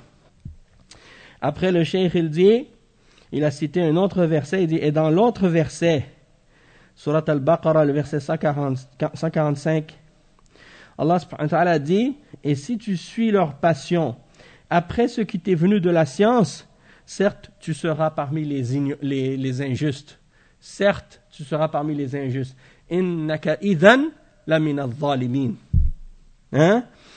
Après, le cheikh, il dit, il a cité un autre verset, il dit, et dans l'autre verset, Surat Al-Baqarah, le verset cent quarante-cinq, Allah subhanahu wa ta'ala dit, et si tu suis leur passion, après ce qui t'est venu de la science, certes, tu seras parmi les, igno- les, les injustes. Certes, tu seras parmi les injustes. Innaka idhan la min al-zalimin. Hein?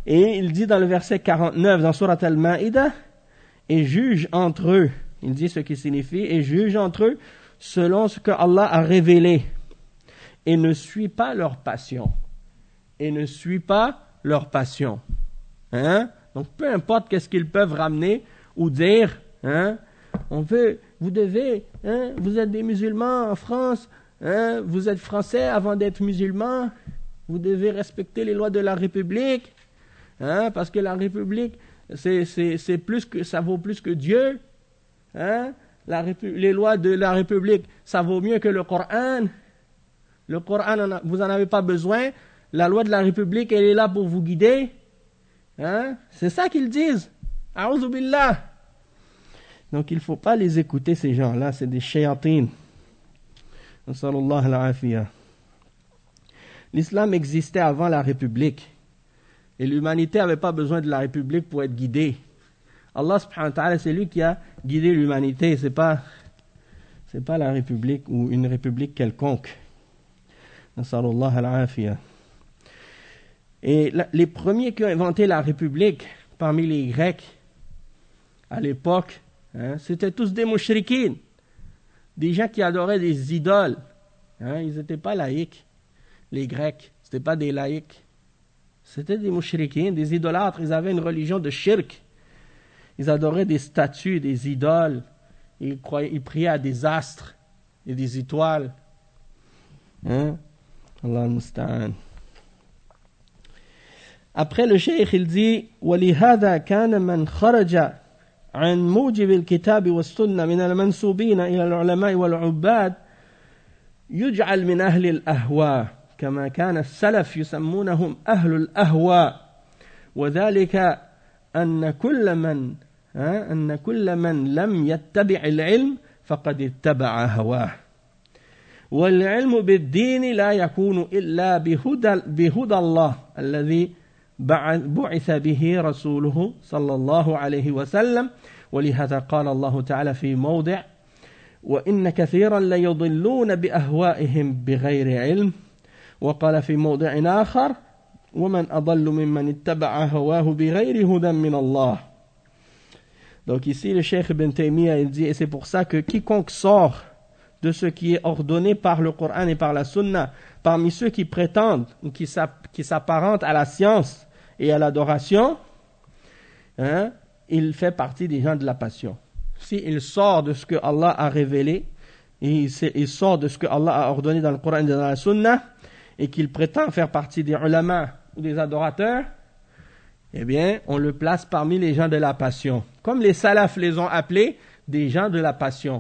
Et il dit dans le verset quarante-neuf, dans Surat Al-Ma'idah, et juge entre eux, il dit ce qui signifie, et juge entre eux selon ce que Allah a révélé, et ne suit pas leur passion, et ne suit pas leur passion. Hein? Donc peu importe qu'est-ce qu'ils peuvent ramener ou dire, hein? On veut, vous devez, hein? Vous êtes des musulmans en France, hein? Vous êtes français avant d'être musulmans, vous devez respecter les lois de la République, hein? Parce que la République, c'est, c'est, c'est plus que, ça vaut plus que Dieu, hein? La Répu- les lois de la République, ça vaut mieux que le Coran. Le Coran, vous n'en avez pas besoin. La loi de la République, elle est là pour vous guider. Hein? C'est ça qu'ils disent. A'udhu billah. Donc il ne faut pas les écouter, ces gens-là. C'est des shayatines. Nasallallahu al-afiyah. L'islam existait avant la République. Et l'humanité n'avait pas besoin de la République pour être guidée. Allah subhanahu wa ta'ala, c'est lui qui a guidé l'humanité. Ce n'est pas, c'est pas la République ou une République quelconque. Nasallallahu al-afiyah. Et la, les premiers qui ont inventé la République, parmi les Grecs, à l'époque, hein, c'était tous des mouchrikines, des gens qui adoraient des idoles. Hein, ils n'étaient pas laïcs, les Grecs, ce n'étaient pas des laïcs. C'était des mouchrikines, des idolâtres, ils avaient une religion de shirk. Ils adoraient des statues, des idoles, ils, croyaient, ils priaient à des astres et des étoiles. Hein? Allah al-Musta'an. Après le cheikh, il dit وَلِهَذَا كَانَ مَنْ خَرَجَ عن موجب الكتاب والسنة من المنسوبين إلى العلماء والعباد يجعل من أهل الأهواء كما كان السلف يسمونهم أهل الأهواء وذلك أن كل من أن كل من لم يتبع العلم فقد اتبع هواه والعلم بالدين لا يكون إلا بهدى بهدى الله الذي بعث به رسوله صلى الله عليه وسلم ولهذا قال الله تعالى في موضع وإن كثيرا ليضلون بأهوائهم بغير علم وقال في موضع آخر ومن أضل ممن اتبع هواه بغير هدى من الله. Donc ici le Cheikh Ibn Taymiyyah il dit et c'est pour ça que quiconque sort de ce qui est ordonné par le Coran et par la Sunna parmi ceux qui prétendent ou qui s'apparentent à la science et à l'adoration, hein, il fait partie des gens de la passion. S'il sort de ce que Allah a révélé, et il, il sort de ce que Allah a ordonné dans le Coran et dans la Sunna, et qu'il prétend faire partie des ulama ou des adorateurs, eh bien, on le place parmi les gens de la passion. Comme les salafs les ont appelés, des gens de la passion.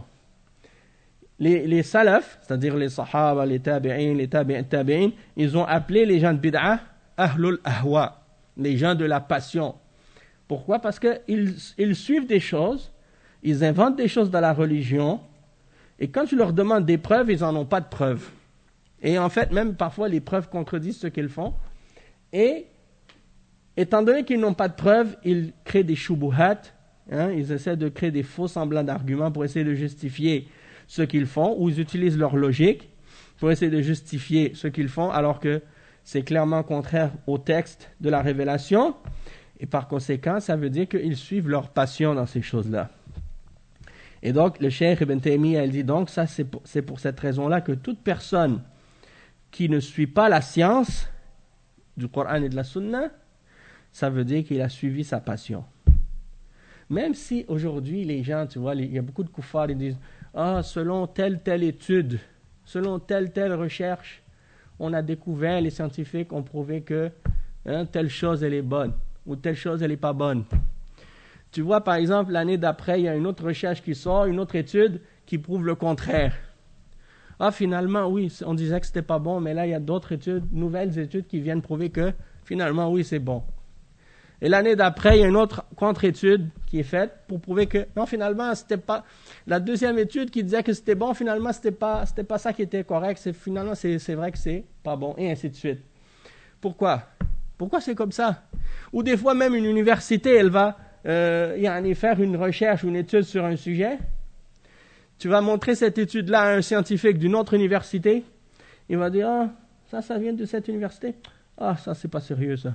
Les, les salafs, c'est-à-dire les sahaba, les tabi'in, les tabi'in, tabi'in, ils ont appelé les gens de bid'ah, ahlul ahwa, les gens de la passion. Pourquoi? Parce qu'ils ils suivent des choses, ils inventent des choses dans la religion, et quand tu leur demandes des preuves, ils n'en ont pas de preuves. Et en fait, même parfois, les preuves contredisent ce qu'ils font. Et, étant donné qu'ils n'ont pas de preuves, ils créent des shubuhat, hein, ils essaient de créer des faux semblants d'arguments pour essayer de justifier ce qu'ils font, ou ils utilisent leur logique pour essayer de justifier ce qu'ils font, alors que c'est clairement contraire au texte de la révélation, et par conséquent, ça veut dire qu'ils suivent leur passion dans ces choses-là. Et donc, le Cheikh Ibn Taymiyyah, il dit donc, ça c'est pour, c'est pour cette raison-là que toute personne qui ne suit pas la science du Coran et de la Sunna, ça veut dire qu'il a suivi sa passion. Même si aujourd'hui, les gens, tu vois, il y a beaucoup de koufars, ils disent « Ah, selon telle, telle étude, selon telle, telle recherche, on a découvert, les scientifiques ont prouvé que hein, telle chose, elle est bonne, ou telle chose, elle n'est pas bonne. » Tu vois, par exemple, l'année d'après, il y a une autre recherche qui sort, une autre étude qui prouve le contraire. Ah, finalement, oui, on disait que c'était pas bon, mais là, il y a d'autres études, nouvelles études qui viennent prouver que, finalement, oui, c'est bon. Et l'année d'après, il y a une autre contre-étude qui est faite pour prouver que, non, finalement, c'était pas, la deuxième étude qui disait que c'était bon, finalement, c'était pas, c'était pas ça qui était correct, c'est, finalement, c'est, c'est vrai que c'est pas bon, et ainsi de suite. Pourquoi? Pourquoi c'est comme ça? Ou des fois, même une université, elle va, euh, y aller faire une recherche ou une étude sur un sujet. Tu vas montrer cette étude-là à un scientifique d'une autre université. Il va dire, ah, ça, ça vient de cette université. Ah, ça, c'est pas sérieux, ça.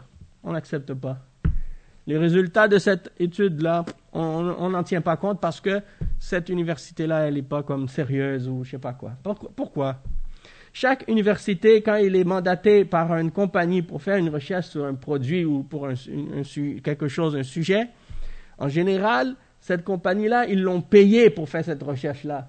on n'accepte pas. Les résultats de cette étude-là, on n'en tient pas compte parce que cette université-là, elle n'est pas comme sérieuse ou je sais pas quoi. Pourquoi? Chaque université, quand il est mandaté par une compagnie pour faire une recherche sur un produit ou pour un, un, un, quelque chose, un sujet, en général, cette compagnie-là, ils l'ont payé pour faire cette recherche-là.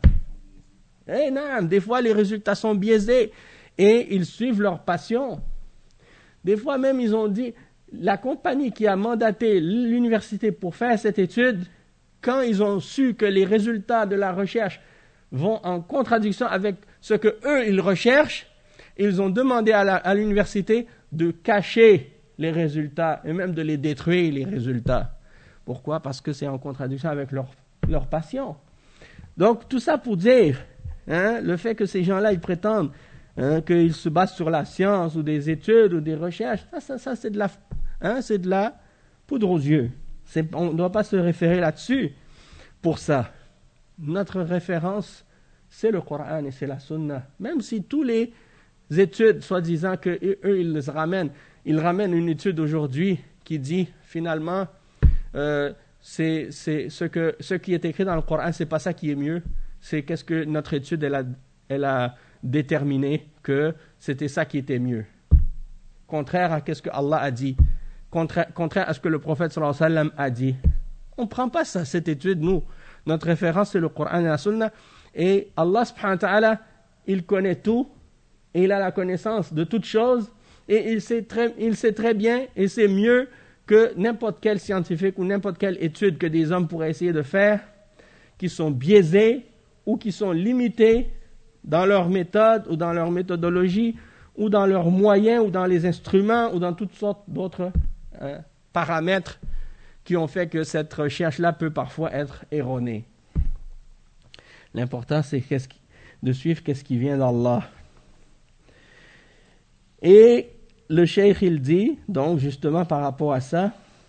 Eh non, des fois, les résultats sont biaisés et ils suivent leur passion. Des fois même, ils ont dit, la compagnie qui a mandaté l'université pour faire cette étude, quand ils ont su que les résultats de la recherche vont en contradiction avec ce que eux ils recherchent, ils ont demandé à, la, à l'université de cacher les résultats et même de les détruire, les résultats. Pourquoi? Parce que c'est en contradiction avec leur, leur passion. Donc, tout ça pour dire, hein, le fait que ces gens-là, ils prétendent hein, qu'ils se basent sur la science ou des études ou des recherches, ça, ça, ça c'est de la... Hein, c'est de la poudre aux yeux. C'est, on ne doit pas se référer là-dessus pour ça. Notre référence, c'est le Coran et c'est la Sunna. Même si tous les études, soi-disant qu'eux, ils les ramènent, ils ramènent une étude aujourd'hui qui dit, finalement, euh, c'est, c'est ce, que, ce qui est écrit dans le Coran, c'est pas ça qui est mieux. C'est qu'est-ce que notre étude, elle a, elle a déterminé que c'était ça qui était mieux. Contraire à ce que Allah a dit. Contraire, contraire à ce que le prophète sallallahu alayhi wa sallam a dit. On ne prend pas ça, cette étude, nous. Notre référence, c'est le Coran et la Sunna. Et Allah subhanahu wa ta'ala, il connaît tout, et il a la connaissance de toutes choses, et il sait très, il sait très bien, et c'est mieux que n'importe quel scientifique ou n'importe quelle étude que des hommes pourraient essayer de faire, qui sont biaisés ou qui sont limités dans leur méthode ou dans leur méthodologie, ou dans leurs moyens, ou dans les instruments, ou dans toutes sortes d'autres euh, paramètres qui ont fait que cette recherche-là peut parfois être erronée. L'important, c'est qu'est-ce qui, de suivre qu'est-ce qui vient d'Allah. Et le cheikh, il dit, donc justement par rapport à ça,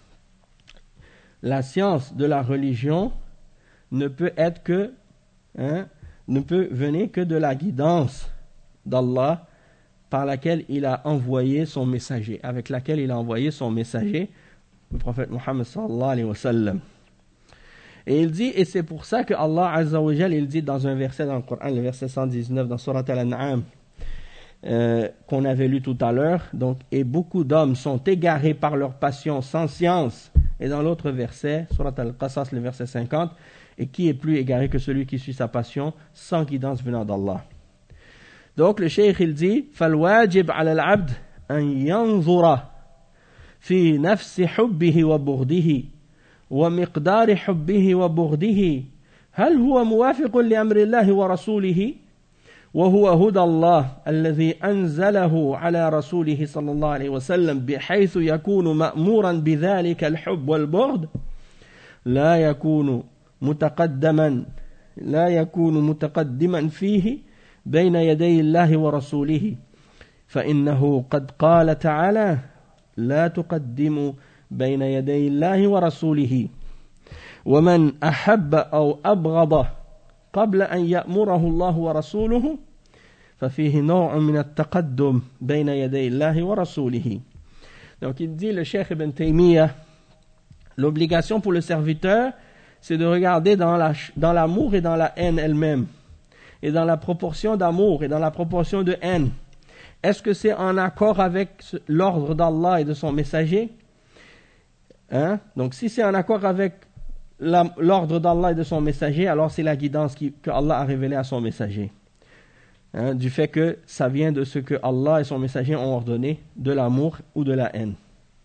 la science de la religion ne peut être que, hein, ne peut venir que de la guidance d'Allah par laquelle il a envoyé son messager, avec laquelle il a envoyé son messager, le prophète Muhammad sallallahu alayhi wa sallam. Et il dit, et c'est pour ça que Allah Azza wa Jal, il dit dans un verset dans le Coran, le verset cent dix-neuf dans Surat Al-An'am, euh, qu'on avait lu tout à l'heure, donc, et beaucoup d'hommes sont égarés par leur passion sans science. Et dans l'autre verset, Surat Al-Qasas, le verset cinquante, et qui est plus égaré que celui qui suit sa passion sans guidance venant d'Allah. Donc le cheikh il dit فالواجب على العبد أن ينظر في نفس حبه وبغضه ومقدار حبه وبغضه هل هو موافق لأمر الله ورسوله وهو هدى الله الذي أنزله على رسوله صلى الله عليه وسلم بحيث يكون مأمورا بذلك الحب والبغض لا يكون متقدما لا يكون متقدما فيه بين يدي الله ورسوله فإنه قد قال تعالى لا تقدموا بين يدي الله ورسوله ومن أحب أو أبغض قبل أن يأمره الله ورسوله ففيه نوع من التقدم بين يدي الله ورسوله. Donc il dit, le Cheikh Ibn Taymiyyah, l'obligation pour le serviteur, c'est de regarder dans, la, dans l'amour et dans la haine elle-même, et dans la proportion d'amour et dans la proportion de haine. Est-ce que c'est en accord avec l'ordre d'Allah et de son messager? Hein? Donc si c'est en accord avec la, l'ordre d'Allah et de son messager, alors c'est la guidance qui, que Allah a révélée à son messager. Hein? Du fait que ça vient de ce que Allah et son messager ont ordonné, de l'amour ou de la haine.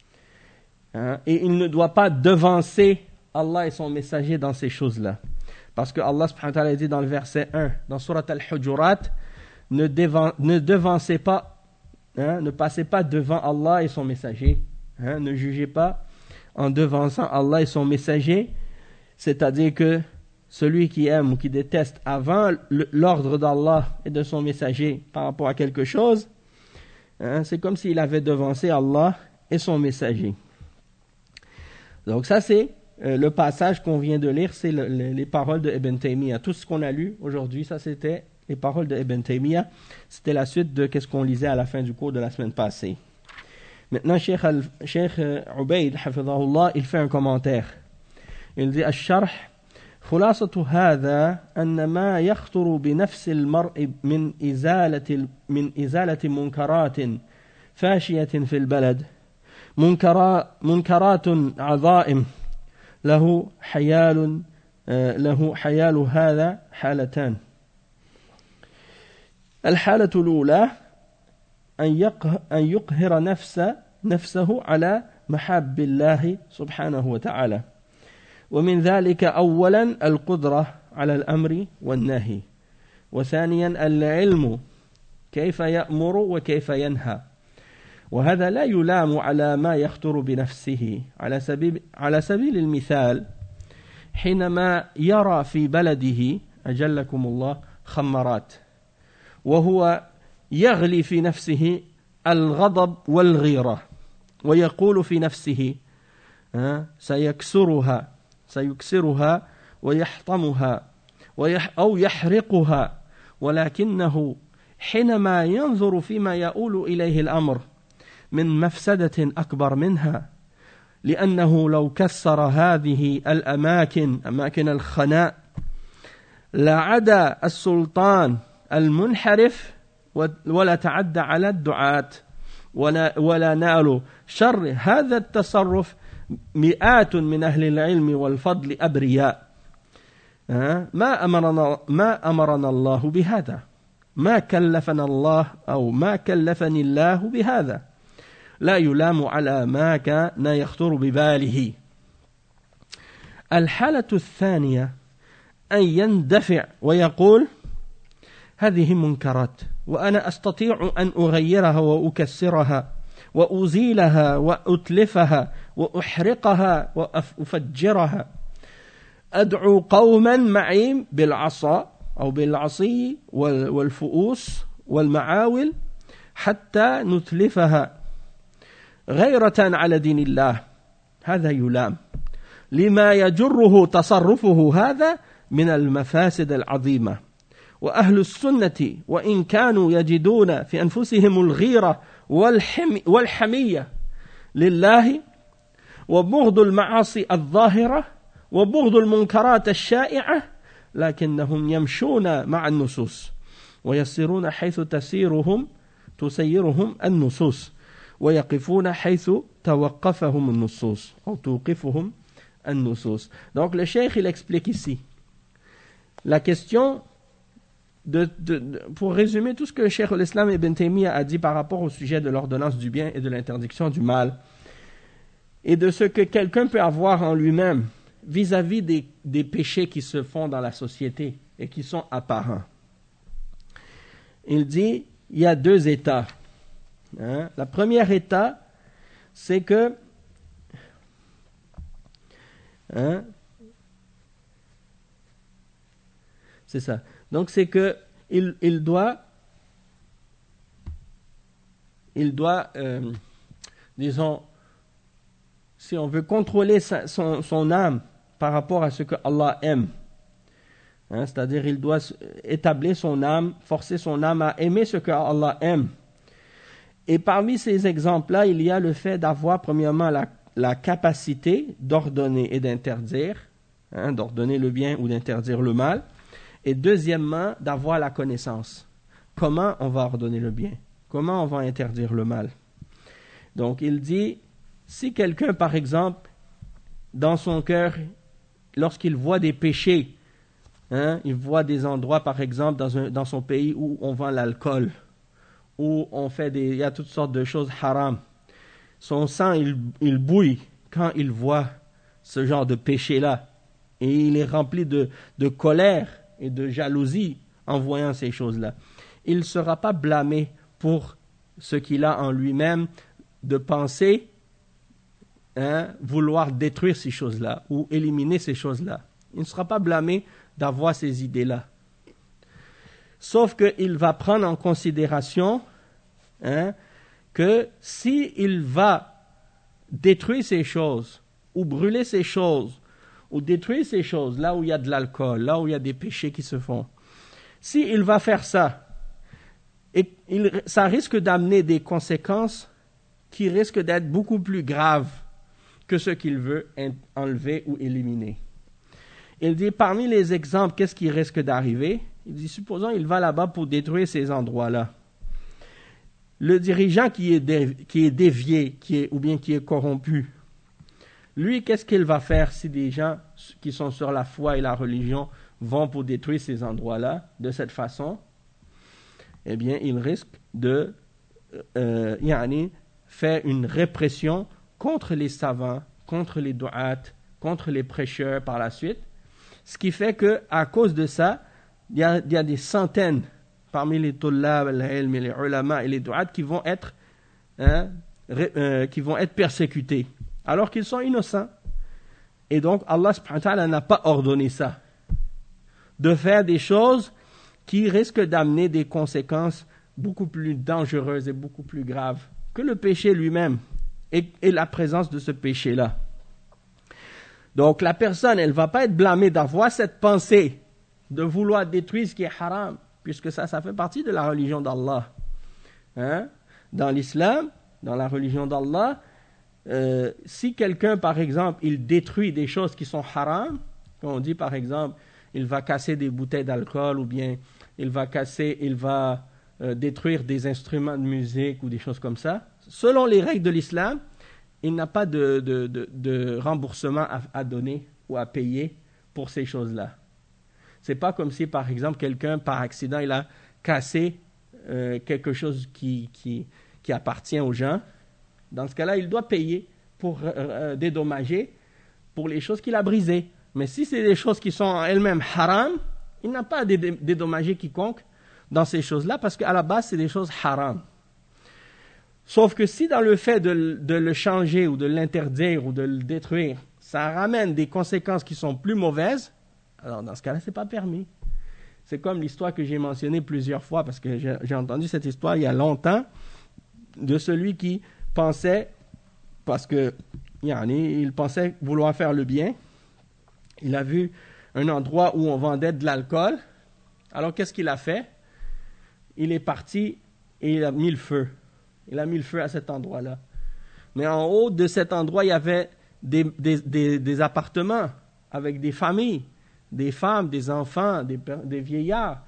Hein? Et il ne doit pas devancer Allah et son messager dans ces choses-là. Parce que Allah subhanahu wa ta'ala dit dans le verset un, dans Surat Al-Hujurat, ne, devan, ne devancez pas, hein, ne passez pas devant Allah et son messager. Hein, ne jugez pas en devançant Allah et son messager. C'est-à-dire que celui qui aime ou qui déteste avant l'ordre d'Allah et de son messager par rapport à quelque chose, hein, c'est comme s'il avait devancé Allah et son messager. Donc ça c'est Euh, le passage qu'on vient de lire, c'est le, le, les paroles de Ibn Taymiyyah. Tout ce qu'on a lu aujourd'hui, ça c'était les paroles de Ibn Taymiyyah. C'était la suite de ce qu'on lisait à la fin du cours de la semaine passée. Maintenant, Cheikh, Al, Cheikh Ubaid, hafidhahullah, il fait un commentaire. Il dit الشرح خلاصة هذا أن ما يخطر بنفس المرء من إزالة من إزالة منكرات فاشية في البلد منكرا منكرات عظائم له حيال له حيال هذا حالتان. الحالة الأولى أن يقهر نفس نفسه على محاب الله سبحانه وتعالى، ومن ذلك أولا القدرة على الأمر والنهي، وثانيا العلم كيف يأمر وكيف ينهى، وهذا لا يلام على ما يخطر بنفسه. على سبيل على سبيل المثال حينما يرى في بلده أجلكم الله خمرات، وهو يغلي في نفسه الغضب والغيرة، ويقول في نفسه سيكسرها سيكسرها ويحطمها ويح أو يحرقها، ولكنه حينما ينظر فيما يؤول إليه الأمر من مفسدة أكبر منها، لأنه لو كسر هذه الأماكن أماكن الخناء لعدا السلطان المنحرف ولا تعدى على الدعاة ولا, ولا نالوا شر هذا التصرف مئات من أهل العلم والفضل أبرياء. ما أمرنا, ما أمرنا الله بهذا، ما كلفنا الله أو ما كلفني الله بهذا، لا يلام على ما كان يخطر بباله. الحالة الثانية أن يندفع ويقول هذه منكرات وأنا أستطيع أن أغيرها وأكسرها وأزيلها وأتلفها وأحرقها وأفجرها. أدعو قوما معي بالعصا أو بالعصي والفؤوس والمعاول حتى نتلفها غيرة على دين الله. هذا يلام لما يجره تصرفه هذا من المفاسد العظيمة. وأهل السنة وإن كانوا يجدون في أنفسهم الغيرة والحمي والحمية لله وبغض المعاصي الظاهرة وبغض المنكرات الشائعة، لكنهم يمشون مع النصوص ويسيرون حيث تسيرهم تسيرهم النصوص ويقفون حيث توقفهم النصوص أو توقفهم النصوص. Donc le cheikh il explique ici la question de, de, de pour résumer tout ce que le cheikh l'Islam Ibn Taymiyyah a dit par rapport au sujet de l'ordonnance du bien et de l'interdiction du mal et de ce que quelqu'un peut avoir en lui-même vis-à-vis des, des péchés qui se font dans la société et qui sont apparents. Il dit il y a deux états. Hein? La première état, c'est que hein? c'est ça. Donc c'est que il, il doit il doit euh, disons, si on veut contrôler sa, son, son âme par rapport à ce que Allah aime, hein, c'est-à-dire il doit établir son âme, forcer son âme à aimer ce que Allah aime. Et parmi ces exemples-là, il y a le fait d'avoir premièrement la, la capacité d'ordonner et d'interdire, hein, d'ordonner le bien ou d'interdire le mal, et deuxièmement, d'avoir la connaissance. Comment on va ordonner le bien? Comment on va interdire le mal? Donc il dit, si quelqu'un, par exemple, dans son cœur, lorsqu'il voit des péchés, hein, il voit des endroits, par exemple, dans, un, dans son pays où on vend l'alcool, où on fait des, il y a toutes sortes de choses haram. Son sang, il, il bouille quand il voit ce genre de péché-là. Et il est rempli de, de colère et de jalousie en voyant ces choses-là. Il ne sera pas blâmé pour ce qu'il a en lui-même de penser, hein, vouloir détruire ces choses-là ou éliminer ces choses-là. Il ne sera pas blâmé d'avoir ces idées-là. Sauf qu'il va prendre en considération, hein, que s'il va détruire ces choses, ou brûler ces choses, ou détruire ces choses, là où il y a de l'alcool, là où il y a des péchés qui se font, s'il va faire ça, et il, ça risque d'amener des conséquences qui risquent d'être beaucoup plus graves que ce qu'il veut enlever ou éliminer. Il dit, parmi les exemples, qu'est-ce qui risque d'arriver? Il dit, supposons il va là-bas pour détruire ces endroits-là. Le dirigeant qui est, dé, qui est dévié, qui est, ou bien qui est corrompu, lui, qu'est-ce qu'il va faire si des gens qui sont sur la foi et la religion vont pour détruire ces endroits-là de cette façon? Eh bien, il risque de euh, yani, faire une répression contre les savants, contre les du'at, contre les prêcheurs par la suite. Ce qui fait qu'à cause de ça, il y, y a des centaines parmi les tullab, al-ilm, les ulama et les du'at qui vont être, hein, ré, euh, qui vont être persécutés, alors qu'ils sont innocents. Et donc, Allah subhanahu wa ta'ala n'a pas ordonné ça, de faire des choses qui risquent d'amener des conséquences beaucoup plus dangereuses et beaucoup plus graves que le péché lui-même et, et la présence de ce péché-là. Donc, la personne, elle ne va pas être blâmée d'avoir cette pensée de vouloir détruire ce qui est haram, puisque ça, ça fait partie de la religion d'Allah. Hein? Dans l'islam, dans la religion d'Allah, euh, si quelqu'un, par exemple, il détruit des choses qui sont haram, comme on dit par exemple, il va casser des bouteilles d'alcool ou bien il va casser, il va euh, détruire des instruments de musique ou des choses comme ça, selon les règles de l'islam, il n'a pas de, de, de, de remboursement à, à donner ou à payer pour ces choses-là. C'est pas comme si, par exemple, quelqu'un, par accident, il a cassé euh, quelque chose qui, qui, qui appartient aux gens. Dans ce cas-là, il doit payer pour euh, dédommager pour les choses qu'il a brisées. Mais si c'est des choses qui sont en elles-mêmes haram, il n'a pas à dédommager quiconque dans ces choses-là, parce qu'à la base, c'est des choses haram. Sauf que si dans le fait de, de le changer ou de l'interdire ou de le détruire, ça ramène des conséquences qui sont plus mauvaises, alors dans ce cas-là, ce n'est pas permis. C'est comme l'histoire que j'ai mentionnée plusieurs fois, parce que j'ai, j'ai entendu cette histoire il y a longtemps, de celui qui pensait, parce que yani, il pensait vouloir faire le bien, il a vu un endroit où on vendait de l'alcool, alors qu'est-ce qu'il a fait? Il est parti et il a mis le feu. Il a mis le feu à cet endroit-là. Mais en haut de cet endroit, il y avait des, des, des, des appartements avec des familles, des femmes, des enfants, des, des vieillards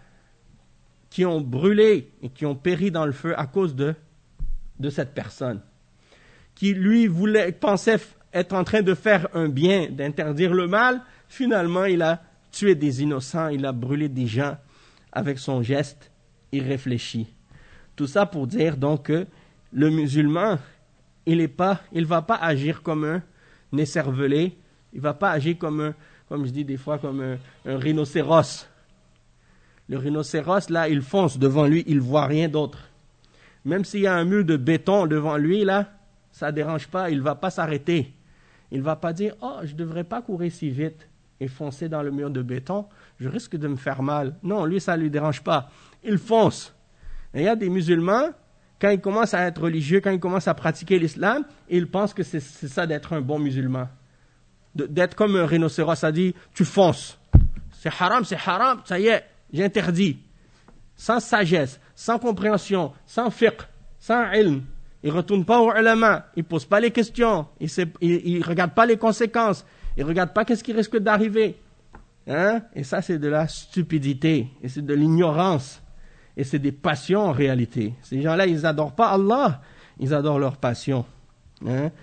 qui ont brûlé et qui ont péri dans le feu à cause de, de cette personne. Qui, lui, voulait, pensait être en train de faire un bien, d'interdire le mal. Finalement, il a tué des innocents, il a brûlé des gens avec son geste irréfléchi. Tout ça pour dire donc que le musulman, il est pas, il va pas agir comme un écervelé, il va pas agir comme un, comme je dis des fois, comme un, un rhinocéros. Le rhinocéros, là, il fonce devant lui, il voit rien d'autre. Même s'il y a un mur de béton devant lui, là, ça ne dérange pas, il va pas s'arrêter. Il va pas dire, oh, je devrais pas courir si vite et foncer dans le mur de béton, je risque de me faire mal. Non, lui, ça lui dérange pas. Il fonce. Et il y a des musulmans, quand ils commencent à être religieux, quand ils commencent à pratiquer l'islam, ils pensent que c'est, c'est ça d'être un bon musulman. De, d'être comme un rhinocéros, ça dit, tu fonces. C'est haram, c'est haram, ça y est, j'interdis. Sans sagesse, sans compréhension, sans fiqh, sans ilm. Il ne retourne pas au ulama, il ne pose pas les questions, il ne regarde pas les conséquences, il ne regarde pas qu'est-ce qui risque d'arriver. Hein? Et ça, c'est de la stupidité, et c'est de l'ignorance. Et c'est des passions en réalité. Ces gens-là, ils n'adorent pas Allah, ils adorent leur passion. Hein?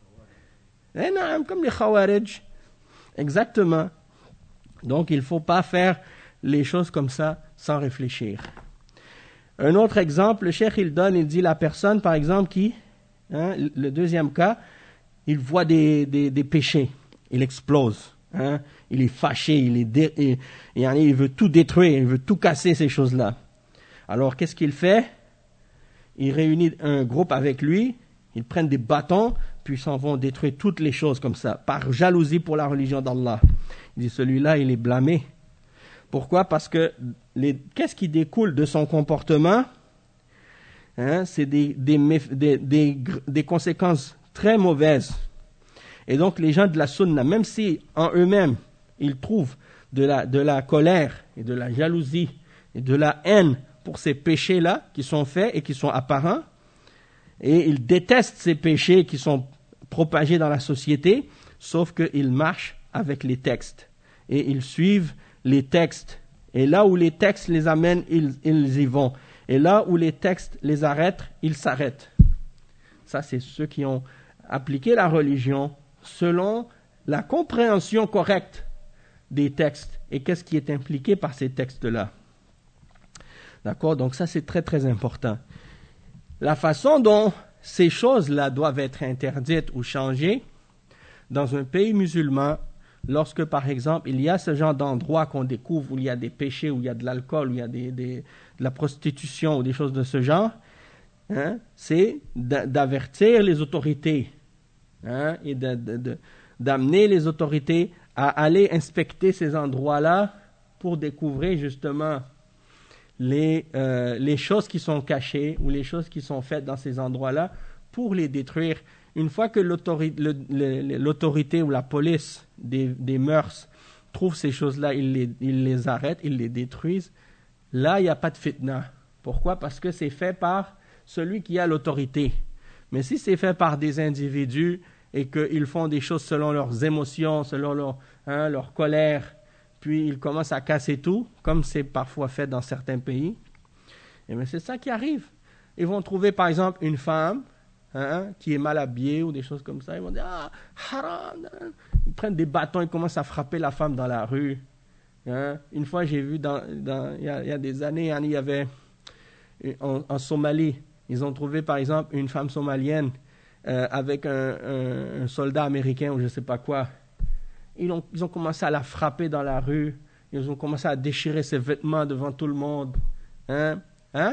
Et non, comme les Khawarij. Exactement. Donc, il ne faut pas faire les choses comme ça sans réfléchir. Un autre exemple, le cheikh il donne, il dit la personne, par exemple, qui, hein, le deuxième cas, il voit des, des, des péchés, il explose. Hein? Il est fâché, il, est dé, il, il veut tout détruire, il veut tout casser, ces choses-là. Alors, qu'est-ce qu'il fait? Il réunit un groupe avec lui, ils prennent des bâtons, puis ils s'en vont détruire toutes les choses comme ça, par jalousie pour la religion d'Allah. Il dit, celui-là, il est blâmé. Pourquoi? Parce que les, qu'est-ce qui découle de son comportement? Hein? C'est des, des, des, des, des conséquences très mauvaises. Et donc, les gens de la sunna, même si en eux-mêmes, ils trouvent de la, de la colère et de la jalousie et de la haine pour ces péchés-là qui sont faits et qui sont apparents, Et ils détestent ces péchés qui sont propagés dans la société, sauf qu'ils marchent avec les textes. Et ils suivent les textes. Et là où les textes les amènent, ils, ils y vont. Et là où les textes les arrêtent, ils s'arrêtent. Ça, c'est ceux qui ont appliqué la religion selon la compréhension correcte des textes. Et qu'est-ce qui est impliqué par ces textes-là. D'accord? Donc ça, c'est très, très important. La façon dont ces choses-là doivent être interdites ou changées dans un pays musulman, lorsque, par exemple, il y a ce genre d'endroit qu'on découvre où il y a des péchés, où il y a de l'alcool, où il y a des, des, de la prostitution ou des choses de ce genre, hein, c'est d'avertir les autorités hein, et de, de, de, d'amener les autorités à aller inspecter ces endroits-là pour découvrir justement les, euh, les choses qui sont cachées ou les choses qui sont faites dans ces endroits-là pour les détruire. Une fois que l'autorité, le, le, l'autorité ou la police des, des mœurs trouve ces choses-là, ils les, ils les arrêtent, ils les détruisent. Là, il n'y a pas de fitna. Pourquoi? Parce que c'est fait par celui qui a l'autorité. Mais si c'est fait par des individus et qu'ils font des choses selon leurs émotions, selon leur, hein, leur colère, puis ils commencent à casser tout, comme c'est parfois fait dans certains pays, et bien c'est ça qui arrive. Ils vont trouver par exemple une femme hein, qui est mal habillée ou des choses comme ça, ils vont dire « Ah, haram !» Ils prennent des bâtons, ils commencent à frapper la femme dans la rue. Hein. Une fois j'ai vu, dans, dans, il, y a, il y a des années, hein, il y avait en, en Somalie, ils ont trouvé par exemple une femme somalienne euh, avec un, un, un soldat américain ou je ne sais pas quoi. Ils ont, ils ont commencé à la frapper dans la rue. Ils ont commencé à déchirer ses vêtements devant tout le monde. Hein? Hein?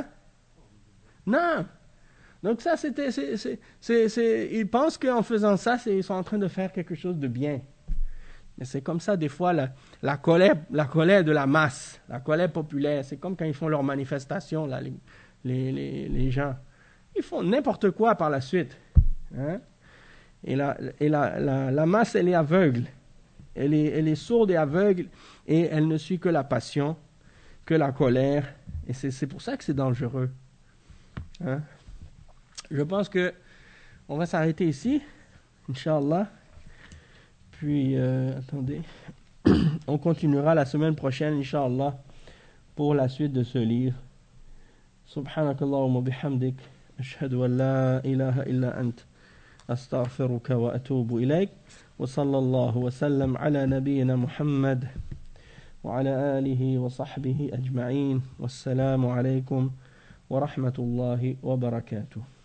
Non! Donc ça, c'était... C'est, c'est, c'est, c'est, ils pensent qu'en faisant ça, c'est, ils sont en train de faire quelque chose de bien. Mais c'est comme ça, des fois, la, la, colère, la colère de la masse, la colère populaire. C'est comme quand ils font leurs manifestations, là, les, les, les, les gens. Ils font n'importe quoi par la suite. Hein? Et, la, et la, la, la masse, elle est aveugle. Elle est, elle est sourde et aveugle et elle ne suit que la passion, que la colère. Et c'est, c'est pour ça que c'est dangereux. Hein? Je pense que on va s'arrêter ici, Inch'Allah. Puis, euh, attendez, on continuera la semaine prochaine, Inch'Allah, pour la suite de ce livre. Subhanakallahumma bihamdik, ashhadu an la ilaha illa ant. أستغفرك وأتوب إليك وصلى الله وسلم على نبينا محمد وعلى آله وصحبه أجمعين والسلام عليكم ورحمة الله وبركاته.